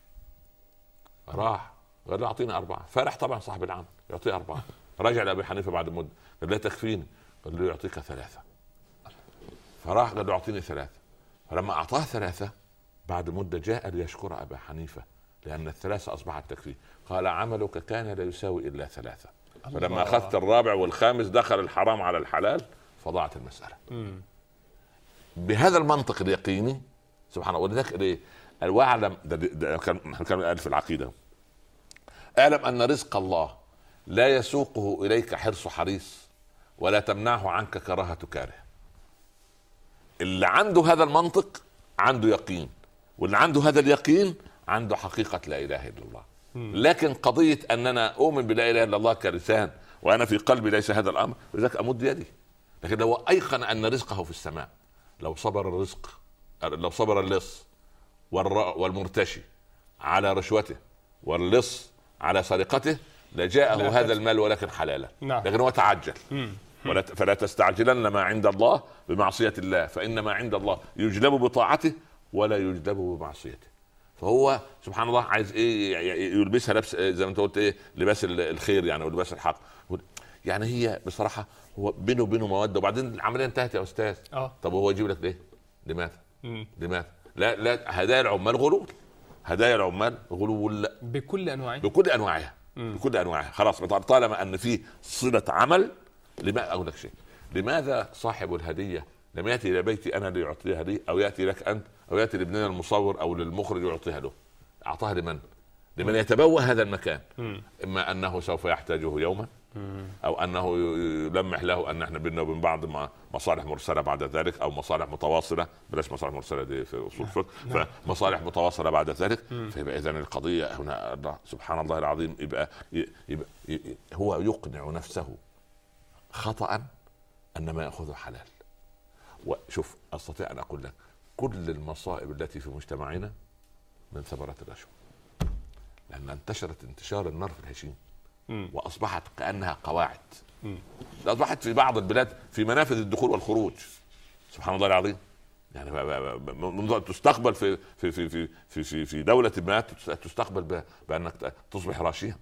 راح قال له أعطيني أربعة. فرح طبعا صاحب العمل يعطيه أربعة. رجع لأبي حنيفة بعد مدة قال لا تكفيني. قال له يعطيك ثلاثة. فراح قال له أعطيني ثلاثة. فلما أعطاه ثلاثة بعد مدة جاء ليشكر أبا حنيفة لأن الثلاثة أصبحت تكفيه. قال عملك كان لا يساوي إلا ثلاثة. فلما أخذت الرابع والخامس دخل الحرام على الحلال فضاعت المسألة. مم. بهذا المنطق اليقيني سبحان الله. ولذلك ليه واعلم ده, ده كان كان في العقيدة، اعلم أن رزق الله لا يسوقه إليك حرص حريص ولا تمنعه عنك كراهة كاره. اللي عنده هذا المنطق عنده يقين، واللي عنده هذا اليقين عنده حقيقة لا إله إلا الله. م. لكن قضية أننا أؤمن بلا إله إلا الله كلسان وأنا في قلبي ليس هذا الأمر، لذلك أمد يدي. لكن لو أيقن أن رزقه في السماء، لو صبر الرزق، لو صبر اللص والمرتشي على رشوته واللص على سرقته، لجاءه هذا المال ولكن حلالا. نعم. لكن هو تعجل. ولا فلا تستعجلن ما عند الله بمعصية الله، فإن ما عند الله يجلب بطاعته ولا يجلب بمعصيته. فهو سبحان الله عايز ايه؟ يلبسها لبس زي ما انت قلت ايه، لباس الخير يعني، ولباس الحق. يعني هي بصراحة هو بينه وبينه مودة، وبعدين العملية انتهت يا أستاذ. أوه. طب هو يجيب لك ليه؟ لماذا؟ مم. لماذا؟ لا لا، هدايا العمال غلول، هدايا العمال غلول بكل أنواعها، بكل أنواعها مم. بكل أنواعها. خلاص طالما أن في صلة عمل. لما أقول لك شيء، لماذا صاحب الهدية لم يأتي إلى بيتي أنا ليعطيها لي، أو يأتي لك أنت، أو يأتي لابننا المصور أو للمخرج يعطيها له؟ أعطاها لمن؟ لمن يتبوأ هذا المكان. مم. إما أنه سوف يحتاجه يوما، او انه يلمح له ان احنا بيننا وبين بعض مصالح مرسله بعد ذلك، او مصالح متواصله، بلاش مصالح مرسله دي في اصول الفقه، فمصالح متواصله بعد ذلك. فيبقى اذا القضيه هنا سبحان الله العظيم يبقى, يبقى هو يقنع نفسه خطأ ان ما ياخذه حلال. وشوف استطيع ان اقول لك كل المصائب التي في مجتمعنا من ثمرات الرشوه، لان انتشرت انتشار النار في الهشيم، واصبحت كانها قواعد. مم. اصبحت في بعض البلاد في منافذ الدخول والخروج. سبحان الله العظيم. يعني تستقبل في في في في في في, في دوله ما تستقبل بانك تصبح راشيا.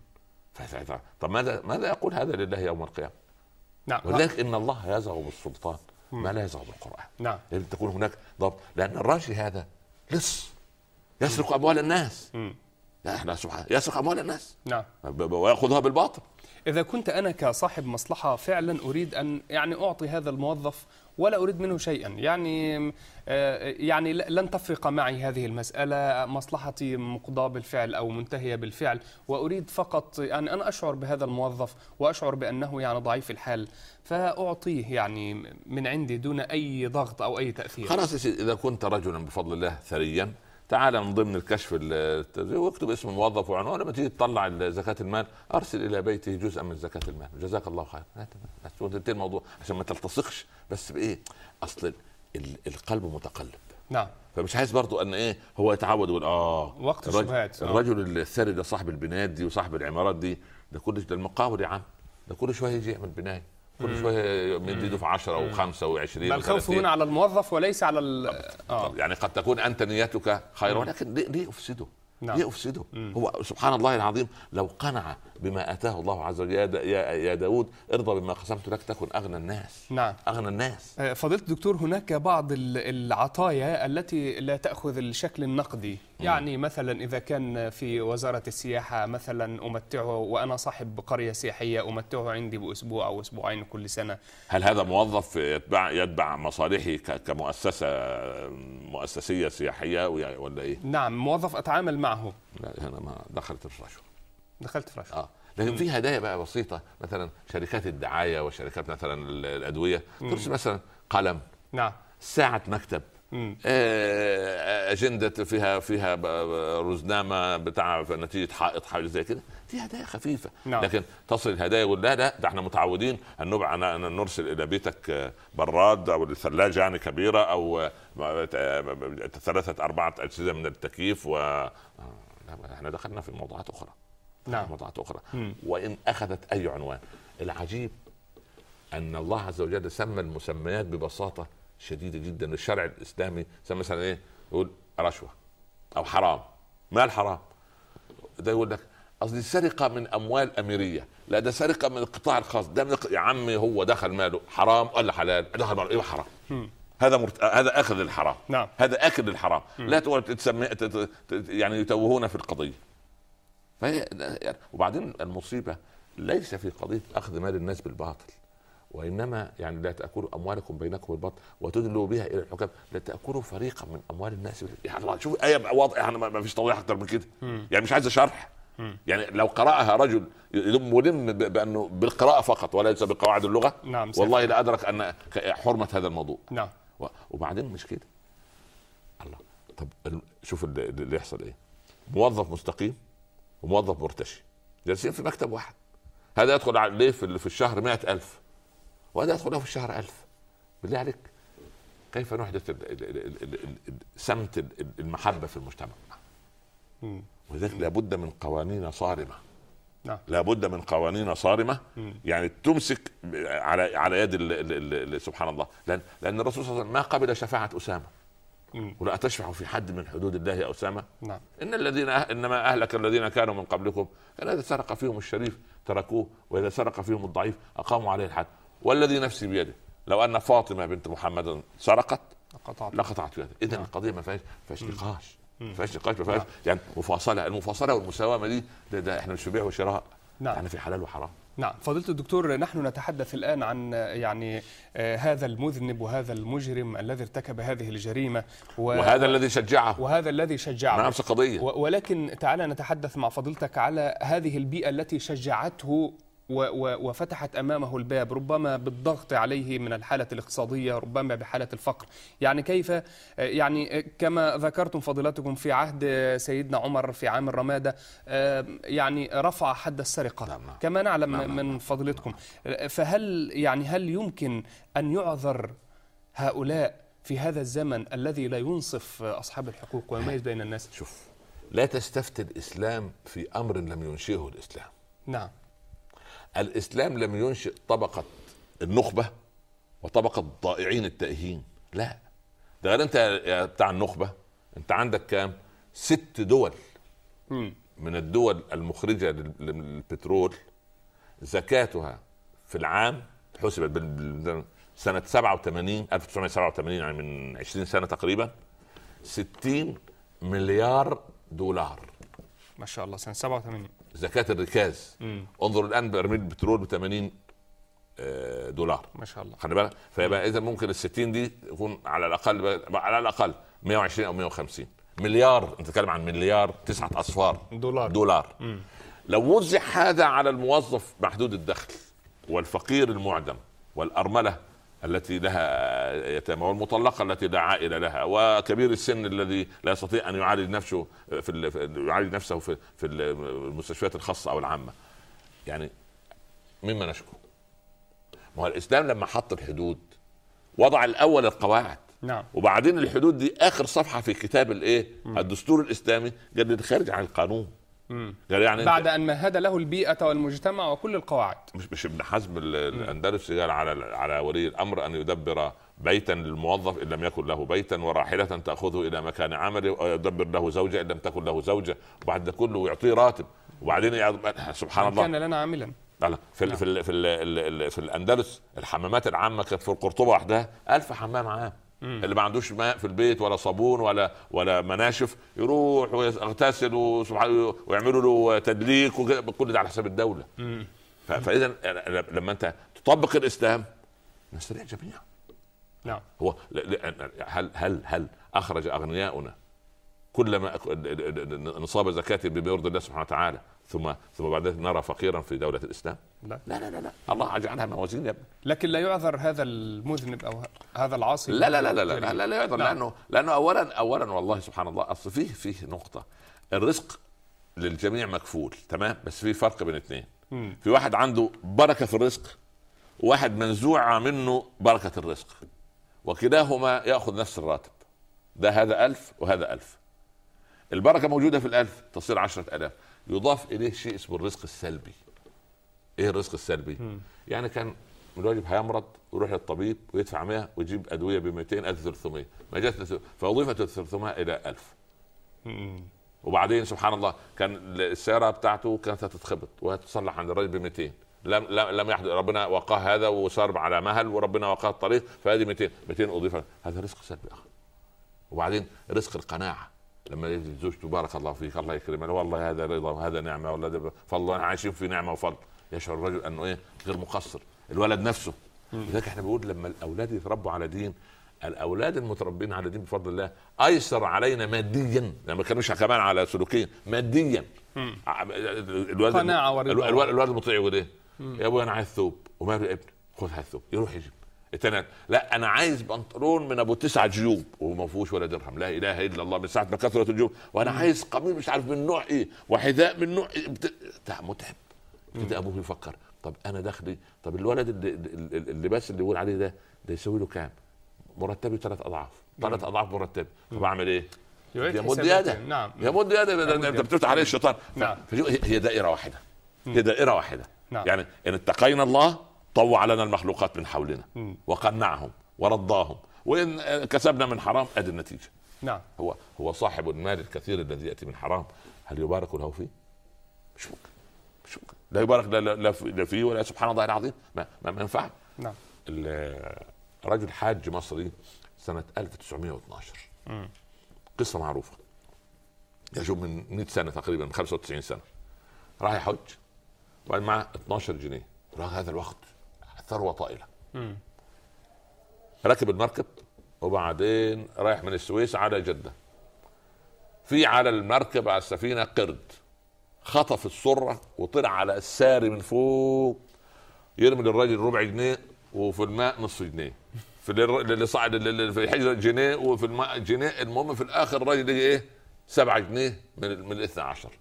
طب ماذا ماذا يقول هذا لله يوم القيامه؟ نعم. ولكن ان الله يزغ بالسلطان ما لا يزغ بالقران. نعم. يعني تكون هناك ضبط، لان الراشي هذا لص يسرق اموال الناس. مم. احنا سبحان يسرق اموال الناس. نعم. وياخذها بالباطل. اذا كنت انا كصاحب مصلحه فعلا اريد ان يعني اعطي هذا الموظف ولا اريد منه شيئا، يعني يعني لن تفرق معي هذه المساله، مصلحتي مقضاه بالفعل او منتهيه بالفعل، واريد فقط يعني انا اشعر بهذا الموظف واشعر بانه يعني ضعيف الحال، فاعطيه يعني من عندي دون اي ضغط او اي تاثير. خلاص يا سيدي، اذا كنت رجلا بفضل الله ثريا، تعال من ضمن الكشف واكتب اسم الموظف وعنوانه، لما تيجي تطلع زكاة المال ارسل الى بيته جزءا من زكاة المال، جزاك الله خير. انتهى الموضوع، عشان ما تلتصقش بس بايه، اصل القلب متقلب. نعم. فمش عايز برضو ان ايه هو يتعود يقول اه وقت الشبهات. الرجل الثري ده صاحب البنايات دي وصاحب العمارات دي، ده كل ده المقاول يا عم، ده كل شويه يجي يعمل بنايه، كل شويه يمد يده في عشرة وخمسة وعشرين. الخوف هنا على الموظف وليس على ال آه. يعني قد تكون انت نيتك خير، ولكن ليه افسده؟ نعم. ليه افسده؟ هو سبحان الله العظيم لو قنع بما اتاه الله عز وجل، يا يا داود ارضى بما قسمت لك تكن اغنى الناس. نعم. اغنى الناس. فضيلة الدكتور، هناك بعض العطايا التي لا تاخذ الشكل النقدي، يعني م. مثلا اذا كان في وزارة السياحة مثلا امتعه، وانا صاحب قرية سياحية امتعه عندي باسبوع او اسبوعين كل سنة، هل هذا موظف يتبع يتبع مصالحي كمؤسسة مؤسسية سياحية ولا ايه؟ نعم، موظف اتعامل معه. لا هنا ما دخلت الرشوة. دخلت في رشوة. اه لكن في هدايا بقى بسيطة، مثلا شركات الدعاية وشركات مثلا الأدوية ترسل مثلا قلم. نعم. ساعة مكتب. آه أجندة فيها فيها رزنامة بتاع نتيجة حائط حاجة زي كده، دي هدايا خفيفة. نعم. لكن تصل الهدايا يقول لا لا، ده احنا متعودين أن نبع أن نرسل إلى بيتك براد أو الثلاجة يعني كبيرة، أو ثلاثة أربعة أجهزة من التكييف، و احنا دخلنا في موضوعات أخرى. نعم. موضوعات أخرى. مم. وإن أخذت أي عنوان. العجيب أن الله عز وجل سمى المسميات ببساطة شديدة جدا. الشرع الإسلامي سمى مثلا إيه؟ يقول رشوة أو حرام. ما الحرام؟ ده يقول لك قصدي سرقة من أموال أميرية، لا ده سرقة من القطاع الخاص، ده من يا عمي هو دخل ماله حرام ولا حلال؟ دخل ماله إيه حرام. مم. هذا مرت... هذا أخذ الحرام. نعم. هذا أكل الحرام. مم. لا تقول تسمي تت... يعني يتوهون في القضية. فهي يعني وبعدين المصيبة ليس في قضية أخذ مال الناس بالباطل، وإنما يعني لا تأكلوا أموالكم بينكم بالباطل وتدلوا بها إلى الحكام، لا تأكلوا فريقا من أموال الناس. يعني شوف آية واضحة، يعني ما فيش توضيح أكتر من كده. يعني مش عايز شرح. يعني لو قرأها رجل يلم ولم بأنه بالقراءة فقط وليس بقواعد اللغة، نعم، والله لا أدرك أن حرمة هذا الموضوع. نعم. وبعدين مش كده. الله، طب شوف اللي يحصل إيه. موظف مستقيم وموظف مرتشي جالسين في مكتب واحد، هذا يدخل عليه في الشهر مائة ألف وهذا يدخل له في الشهر ألف. بالله عليك كيف نحدث سمت المحبة في المجتمع؟ ولذلك لابد من قوانين صارمة نعم. لابد من قوانين صارمه م. يعني تمسك على على يد ال ال ال سبحان الله، لان لان الرسول صلى الله عليه وسلم ما قبل شفاعه اسامه م. ولا تشفع في حد من حدود الله يا اسامه. نعم. ان الذين أه انما اهلك الذين كانوا من قبلكم كان اذا سرق فيهم الشريف تركوه واذا سرق فيهم الضعيف اقاموا عليه الحد، والذي نفسي بيده لو ان فاطمه بنت محمد سرقت لقطعت يده. اذا نعم. القضيه ما فيهاش فيهاش نقاش، ما فيهاش نقاش ما فيهاش يعني مفاصله. المفاصله والمساومه دي ده, ده احنا مش في بيع وشراء، نعم. يعني في حلال وحرام. نعم. فضيلة الدكتور، نحن نتحدث الآن عن يعني آه هذا المذنب وهذا المجرم الذي ارتكب هذه الجريمة و... وهذا الذي شجعه وهذا الذي شجعه نفس القضية. و... ولكن تعالى نتحدث مع فضيلتك على هذه البيئة التي شجعته و... و... وفتحت أمامه الباب، ربما بالضغط عليه من الحالة الاقتصادية، ربما بحالة الفقر. يعني كيف يعني كما ذكرتم فضيلتكم في عهد سيدنا عمر في عام الرمادة يعني رفع حد السرقة نعم. كما نعلم نعم. من فضيلتكم. فهل يعني هل يمكن أن يعذر هؤلاء في هذا الزمن الذي لا ينصف أصحاب الحقوق ويميز بين الناس؟ شوف، لا تستفتي الإسلام في أمر لم ينشئه الإسلام. نعم. الإسلام لم ينشئ طبقة النخبة وطبقة الضائعين التائهين، لا. ده غير انت يا بتاع النخبة، انت عندك كام؟ ست دول م. من الدول المخرجة للبترول زكاتها في العام حسبت سنة سبعة وثمانين ألف وتسعمائة وسبعة وثمانين، يعني من عشرين سنة تقريبا، ستين مليار دولار. ما شاء الله. سنة سبعة وثمانين زكاة الركاز. مم. انظر الآن برميل البترول ب ثمانين دولار، ما شاء الله. خلي بالك. فيبقى إذا ممكن الستين دي يكون على الأقل على الأقل مئة وعشرين أو مئة وخمسين مليار. أنت تتكلم عن مليار تسعة أصفار دولار, دولار. لو وزع هذا على الموظف محدود الدخل والفقير المعدم والأرملة التي لها يتامى والمطلقة التي لا عائلة لها وكبير السن الذي لا يستطيع أن يعالج نفسه في يعالج نفسه في في المستشفيات الخاصة أو العامة، يعني مما نشكو. ما هو الإسلام لما حط الحدود وضع الأول القواعد، نعم. وبعدين الحدود دي آخر صفحة في كتاب الإيه الدستور الإسلامي قال خارج عن القانون. يعني بعد أن مهد له البيئة والمجتمع وكل القواعد. مش مش ابن حزم الأندلسي قال على على ولي الأمر أن يدبر بيتا للموظف إن لم يكن له بيتا، وراحلة تأخذه إلى مكان عمله، ويدبر له زوجة إن لم تكن له زوجة، وبعد ده كله ويعطيه راتب، وبعدين سبحان الله كان لنا عاملا. لا في ال في ال في, ال في الأندلس الحمامات العامة كانت في القرطبة وحدها ألف حمام عام. مم. اللي ما عندوش ماء في البيت ولا صابون ولا ولا مناشف يروح ويغتسل ويعملوا له تدليك وكل ده على حساب الدولة. فإذا لما أنت تطبق الإسلام نستطيع جميعا. نعم. هو هل هل هل أخرج أغنياؤنا كلما نصاب زكاة بيرضي الله سبحانه وتعالى ثم ثم بعد ذلك نرى فقيرا في دولة الإسلام؟ لا لا لا, لا. الله أجعلها موازين يا ابني. لكن لا يعذر هذا المذنب أو هذا العاصي. لا لا لا لا لا, لا, لا يعذر. نعم. لأنه لأنه أولا أولا والله سبحان الله أصل فيه فيه نقطة، الرزق للجميع مكفول تمام، بس في فرق بين اثنين. مم. في واحد عنده بركة في الرزق وواحد منزوعة منه بركة الرزق، وكلاهما يأخذ نفس الراتب. ده هذا ألف وهذا ألف. البركة موجودة في الألف تصير عشرة ألاف، يضاف إليه شيء اسمه الرزق السلبي. إيه الرزق السلبي؟ م. يعني كان من الواجب هيمرض ويروح للطبيب ويدفع مئة ويجيب أدوية ب مئتين ألف ثلاثمائة، ما جت فأضيفت ثلاثمائة إلى ألف. م. وبعدين سبحان الله كان السيارة بتاعته كانت هتتخبط وهتصلح عند الرجل ب مئتين، لم لم يحدث، ربنا وقاه هذا وصار على مهل وربنا وقاه الطريق، فهذه مئتين مئتين أضيفت. هذا رزق سلبي آخر. وبعدين رزق القناعة، لما يجي زوجته بارك الله فيك الله يكرمك والله هذا رضا وهذا نعمه ولا ده فالله عايشين في نعمه وفضل، يشعر الرجل انه ايه غير مقصر. الولد نفسه لذلك احنا بنقول لما الاولاد يتربوا على دين، الاولاد المتربين على دين بفضل الله ايسر علينا ماديا، لما ما كانوش كمان على سلوكيا ماديا. الولد قناعه ورضا. الولد المطيع يقول ايه يا ابوي انا عايز ثوب، وما ابني خذ هذا الثوب، يروح يجيب. الثاني لا انا عايز بنطلون من ابو تسعة جيوب وما فيهوش ولا درهم، لا اله الا الله من ساعه ما كثرت الجيوب، وانا عايز قميص مش عارف من نوع ايه وحذاء من نوع ايه. بت... متعب. كده ابوه يفكر طب انا دخلي، طب الولد اللي اللباس اللي يقول عليه ده ده يسوي له كام؟ مرتبي ثلاث اضعاف ثلاث اضعاف مرتبي، طب اعمل ايه؟ يمد يده. نعم. يمد يده. انت بتفتح عليه الشيطان. نعم. هي دائره واحده هي دائره واحده. نعم. يعني ان اتقينا الله طوع لنا المخلوقات من حولنا مم. وقنعهم ورضاهم، وان كسبنا من حرام ادي النتيجه. نعم. هو هو صاحب المال الكثير الذي ياتي من حرام، هل يبارك له فيه؟ مش ممكن، مش ممكن، لا يبارك لا, لا, لا فيه ولا سبحان الله العظيم، ما ما, ما ينفع. نعم. رجل حاج مصري سنه ألف وتسعمائة واثني عشر، مم. قصه معروفه، يجوب من مئة سنه تقريبا، من خمسة وتسعين سنه، راح يحج وقال معه اثني عشر جنيه، راح هذا الوقت ثروه طائله. مم. ركب المركب وبعدين رايح من السويس على جده، في على المركب على السفينه قرد خطف السره وطلع على الساري من فوق، يرمي للراجل ربع جنيه وفي الماء نصف جنيه، في اللي صعد في الحجره جنيه وفي الماء جنيه، المهم في الاخر الراجل يجي ايه سبعة جنيه من من الاثنى عشر.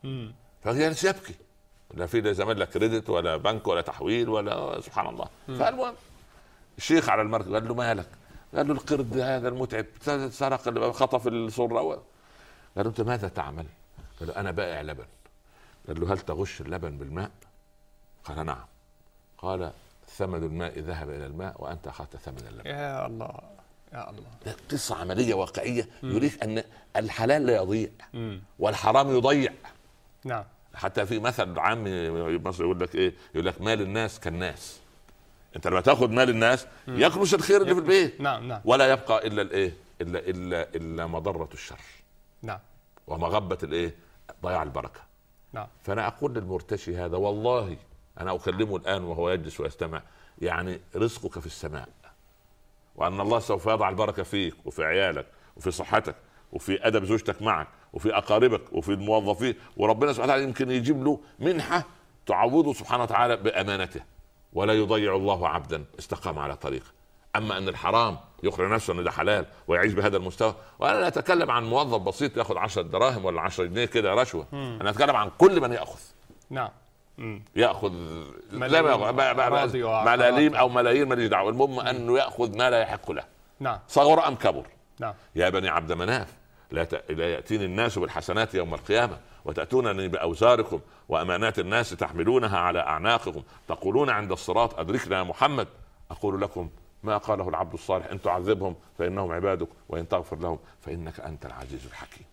فجالس يبكي، لا في زمان لا كريدت ولا بنك ولا تحويل ولا سبحان الله. فالمهم الشيخ على المركب قال له مالك؟ قال له القرد هذا المتعب سرق خطف السره. قال له انت ماذا تعمل؟ قال له انا بائع لبن. قال له هل تغش اللبن بالماء؟ قال نعم. قال ثمن الماء ذهب الى الماء وانت اخذت ثمن اللبن. يا الله يا الله، قصه عمليه واقعيه يريك ان الحلال لا يضيع مم. والحرام يضيع. نعم. حتى في مثل عام مصر يقول لك ايه، يقول لك مال الناس كالناس، انت لما تاخذ مال الناس يكنس الخير اللي في البيت. نعم نعم. ولا يبقى الا الايه الا الا الا مضره الشر. نعم. ومغبه الايه ضياع البركه. نعم. فانا اقول للمرتشي هذا والله انا اكلمه الان وهو يجلس ويستمع، يعني رزقك في السماء، وان الله سوف يضع البركه فيك وفي عيالك وفي صحتك وفي ادب زوجتك معك وفي اقاربك وفي الموظفين، وربنا سبحانه وتعالى يمكن يجيب له منحه تعوضه سبحانه وتعالى بامانته، ولا يضيع الله عبدا استقام على طريقه. اما ان الحرام يقرر نفسه انه ده حلال ويعيش بهذا المستوى، وانا لا اتكلم عن موظف بسيط ياخذ عشرة دراهم ولا عشرة جنيه كده رشوه، مم. انا اتكلم عن كل من ياخذ. نعم. مم. ياخذ زي ما ملايين او ملايين ماليش دعوه، المهم انه ياخذ ما لا يحق له. نعم. صغر ام كبر. نعم. يا بني عبد مناف لا, ت... لا ياتيني الناس بالحسنات يوم القيامه وتاتونني باوزاركم وامانات الناس تحملونها على اعناقكم، تقولون عند الصراط ادركنا يا محمد، اقول لكم ما قاله العبد الصالح، ان تعذبهم فانهم عبادك وان تغفر لهم فانك انت العزيز الحكيم.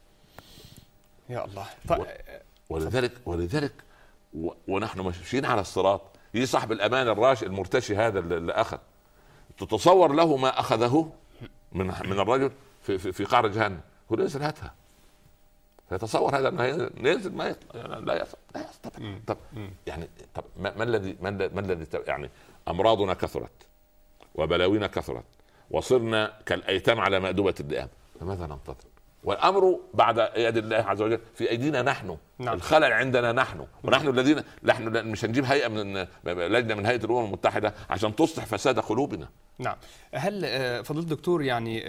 يا الله. ف... ولذلك ولذلك و... ونحن ماشيين على الصراط، يجي صاحب الامان الراشد المرتشي هذا اللي اخذ، تتصور له ما اخذه من من الرجل في في, في قعر جهنم، يقول انزل هاتها. فيتصور هذا انه ينزل ما يطلع. لا يستطيع. طب يعني طب ما الذي ما الذي يعني امراضنا كثرت وبلاوينا كثرت وصرنا كالايتام على مأدبة الدئام، فماذا ننتظر؟ والامر بعد يد الله عز وجل في ايدينا نحن. نعم. الخلل عندنا نحن، ونحن الذين نحن مش هنجيب هيئه من لجنه من هيئه الامم المتحده عشان تصلح فساد قلوبنا. نعم. هل فضيلة الدكتور يعني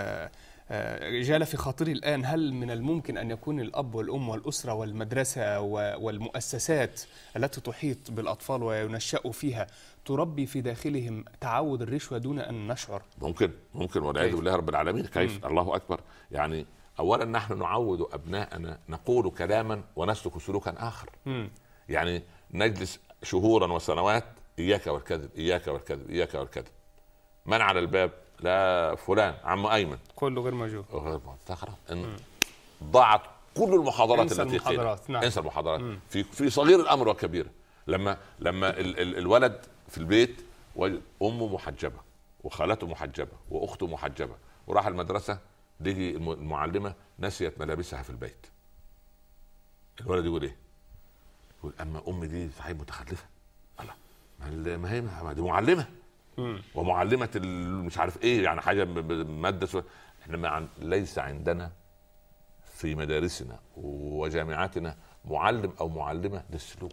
جال في خاطري الآن، هل من الممكن أن يكون الأب والأم والأسرة والمدرسة والمؤسسات التي تحيط بالأطفال وينشأوا فيها تربي في داخلهم تعود الرشوة دون أن نشعر؟ ممكن ممكن والعياذ بالله رب العالمين. كيف؟ مم. الله أكبر. يعني أولا نحن نعود أبناءنا نقول كلاما ونسلك سلوكا آخر. مم. يعني نجلس شهورا وسنوات إياك والكذب إياك والكذب إياك والكذب، من على الباب؟ لا فلان عم ايمن، كله غير موجود. غير موجود. ان ضاعت كل المحاضرات انسى التي المحاضرات. نعم. انسى المحاضرات في في صغير الامر وكبيره. لما لما ال ال الولد في البيت امه محجبه وخالته محجبه واخته محجبه وراح المدرسه، تيجي المعلمه نسيت ملابسها في البيت، الولد يقول ايه؟ يقول اما امي دي صحيح متخلفه. الله، ما هي ما دي معلمه مم. ومعلمة مش عارف ايه، يعني حاجة مادة سو... احنا ما عن... ليس عندنا في مدارسنا وجامعاتنا معلم او معلمة للسلوك.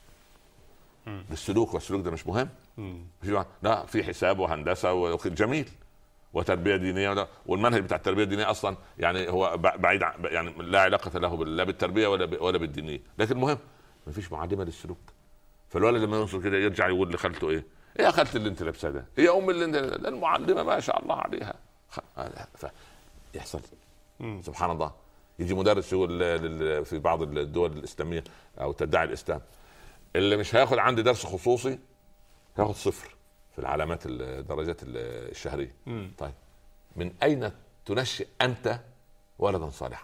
مم. للسلوك، والسلوك ده مش مهم. مم. لا، في حساب وهندسة وجميل وتربية دينية، والمنهج بتاع التربية الدينية اصلا يعني هو بعيد، يعني لا علاقة له لا بالتربية ولا ب... ولا بالدينية، لكن المهم ما فيش معلمة للسلوك. فالولد لما يوصل كده يرجع يقول لخالته ايه؟ يا خالتي اللي انت لابسه ده، هي ام اللي انت، المعلمه ما شاء الله عليها. فيحصل سبحان الله. يجي مدرس يقول في بعض الدول الاسلاميه او تدعي الاسلام، اللي مش هياخد عندي درس خصوصي هياخد صفر في العلامات الدرجات الشهريه. مم. طيب من اين تنشئ انت ولدا صالحا؟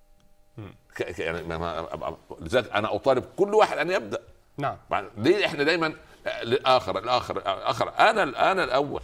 يعني لذلك انا اطالب كل واحد ان يبدا. نعم. ليه احنا دايما الاخر الاخر الاخر انا انا الاول.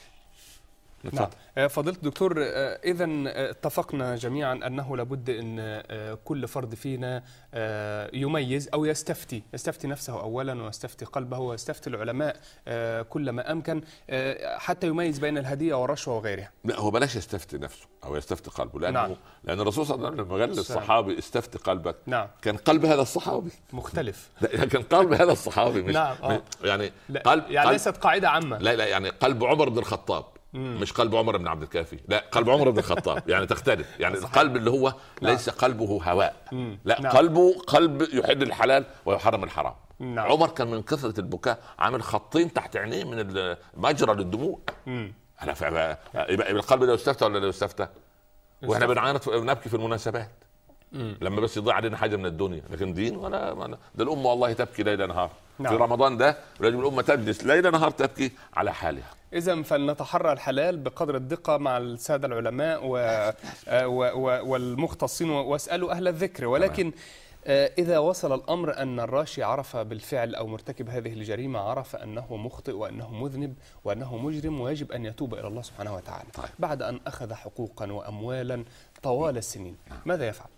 نعم. فضيلة الدكتور، إذا اتفقنا جميعا أنه لابد أن كل فرد فينا يميز أو يستفتي يستفتي نفسه أولا، ويستفتي قلبه، ويستفتي العلماء كلما أمكن حتى يميز بين الهدية والرشوة وغيرها. لا، هو بلاش يستفتي نفسه أو يستفتي قلبه، لأنه نعم. لأن الرسول صلى الله عليه وسلم لما قال للصحابي استفتي قلبك، نعم. كان قلب هذا الصحابي مختلف. لا، كان قلب هذا الصحابي مش نعم. آه. يعني قلب يعني قلب ليست قاعدة عامة. لا لا يعني قلب عمر بن الخطاب مم. مش قلب عمر بن عبد الكافي، لا قلب عمر بن الخطاب يعني تختلف. يعني صحيح. القلب اللي هو ليس قلبه هواء، مم. لا نعم. قلبه قلب يحل الحلال ويحرم الحرام. نعم. عمر كان من كثرة البكاء عامل خطين تحت عينيه من المجرى للدموع. انا يبقى القلب لو استفتى ولا لو استفتى؟ واحنا بنعاني نبكي في المناسبات مم. لما بس يضيع علينا حاجه من الدنيا، لكن دين ولا ده الامه والله تبكي ليل نهار. نعم. في رمضان ده لازم الامه تجلس ليل نهار تبكي على حالها. إذن فلنتحرى الحلال بقدر الدقة مع السادة العلماء و... و... والمختصين، واسألوا أهل الذكر. ولكن إذا وصل الأمر أن الراشي عرف بالفعل أو مرتكب هذه الجريمة عرف أنه مخطئ وأنه مذنب وأنه مجرم ويجب أن يتوب إلى الله سبحانه وتعالى، طيب. بعد أن أخذ حقوقا وأموالا طوال السنين، ماذا يفعل؟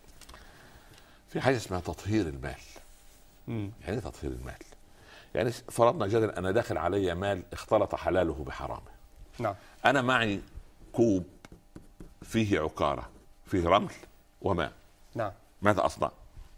في حاجة اسمها تطهير المال. مم. يعني تطهير المال، يعني فرضنا جدلا أنا داخل علي مال اختلط حلاله بحرامه. نعم. أنا معي كوب فيه عكارة، فيه رمل وماء. نعم. ماذا أصنع؟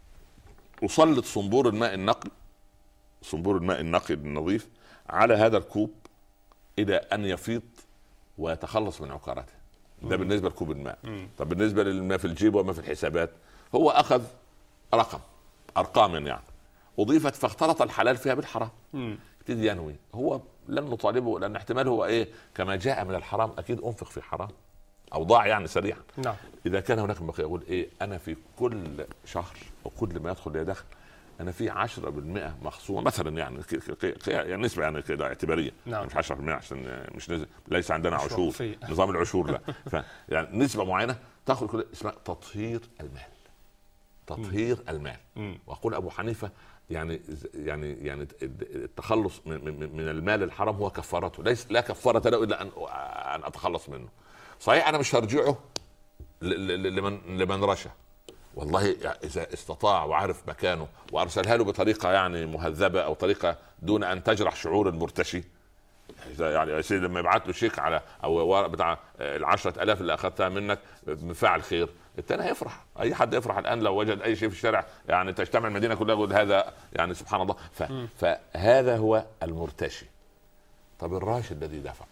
أسلط صنبور الماء النقي، صنبور الماء النقي النظيف على هذا الكوب إلى أن يفيض ويتخلص من عكارته. ده بالنسبة لكوب الماء. مم. طب بالنسبة للماء في الجيب وما في الحسابات، هو أخذ رقم أرقام يعني أضيفت فاختلط الحلال فيها بالحرام. يبتدي ينوي. هو لن نطالبه لأن احتمال هو إيه كما جاء من الحرام أكيد أنفق في حرام أو ضاع يعني سريعا. نعم. إذا كان هناك بقي يقول إيه أنا في كل شهر أو كل ما يدخل لي دخل أنا في عشرة بالمئة مخصومة مثلا، يعني يعني نسبة يعني كده اعتبارية. نعم. مش عشرة بالمئة عشان مش نزل. ليس عندنا عشور نظام العشور لا ف يعني نسبة معينة تأخذ كل اسمها تطهير المال. تطهير مم. المال. مم. وأقول أبو حنيفة يعني يعني يعني التخلص من, من, من المال الحرام هو كفارته، ليس لا كفارة له إلا أن أن أتخلص منه. صحيح أنا مش هرجعه لمن لمن رشى، والله إذا استطاع وعرف مكانه وأرسلها له بطريقة يعني مهذبة أو طريقة دون أن تجرح شعور المرتشي. يعني يا سيدي لما يبعت له شيك على أو بتاع العشرة آلاف اللي أخذتها منك بفعل خير، التاني هيفرح. اي حد يفرح الان لو وجد اي شيء في الشارع، يعني تجتمع المدينه كلها يقول هذا يعني سبحان الله. ف... فهذا هو المرتشي. طب الراشي الذي دفع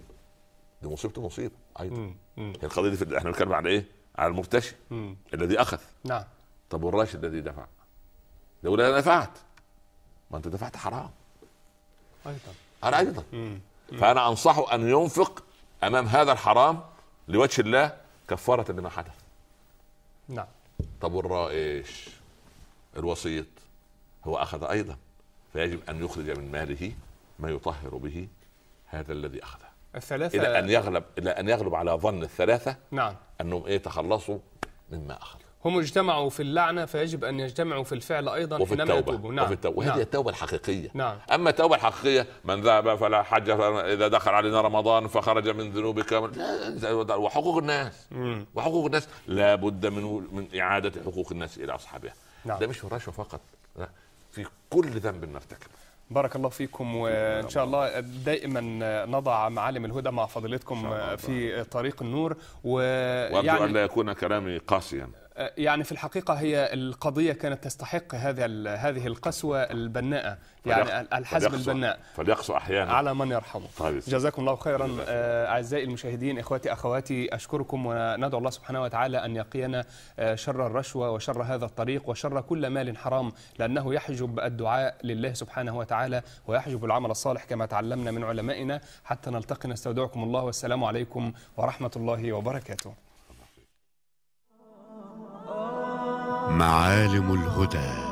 دي مصيبته مصيبه ايضا. القضيه دي في... احنا بنتكلم على ايه؟ على المرتشي مم. الذي اخذ. نعم. طب والراشي الذي دفع يقول انا دفعت، ما انت دفعت حرام ايضا انا ايضا. مم. فانا انصحه ان ينفق امام هذا الحرام لوجه الله كفاره لما حدث. نعم. طب والرائش الوسيط هو أخذ أيضا، فيجب أن يخرج من ماله ما يطهر به هذا الذي أخذه. الثلاثة إلى أن يغلب إلى أن يغلب على ظن الثلاثة. نعم. أنهم إيه تخلصوا مما أخذ. هم اجتمعوا في اللعنة فيجب أن يجتمعوا في الفعل أيضا وفي حينما التوبة. يتوبوا. نعم. وفي التوبة. وهذه نعم. التوبة الحقيقية. نعم. أما التوبة الحقيقية من ذهب فلا حج إذا دخل علينا رمضان فخرج من ذنوب كامل، وحقوق الناس مم. وحقوق الناس لا بد من من إعادة حقوق الناس إلى أصحابها. نعم. ده مش في الرشوة فقط، لا في كل ذنب نرتكبه. بارك الله فيكم، وإن شاء الله دائما نضع معالم الهدى مع فضيلتكم في طريق النور. ويعني وأرجو أن لا يكون كلامي قاسيا. يعني في الحقيقة هي القضية كانت تستحق هذه هذه القسوة البناءة، يعني الحزم البناء فليقسو أحيانا على من يرحمه. طيب. جزاكم الله خيرا أعزائي المشاهدين، إخواتي أخواتي، أشكركم وندعو الله سبحانه وتعالى أن يقينا شر الرشوة وشر هذا الطريق وشر كل مال حرام، لأنه يحجب الدعاء لله سبحانه وتعالى ويحجب العمل الصالح كما تعلمنا من علمائنا. حتى نلتقي نستودعكم الله، والسلام عليكم ورحمة الله وبركاته. معالم الهدى.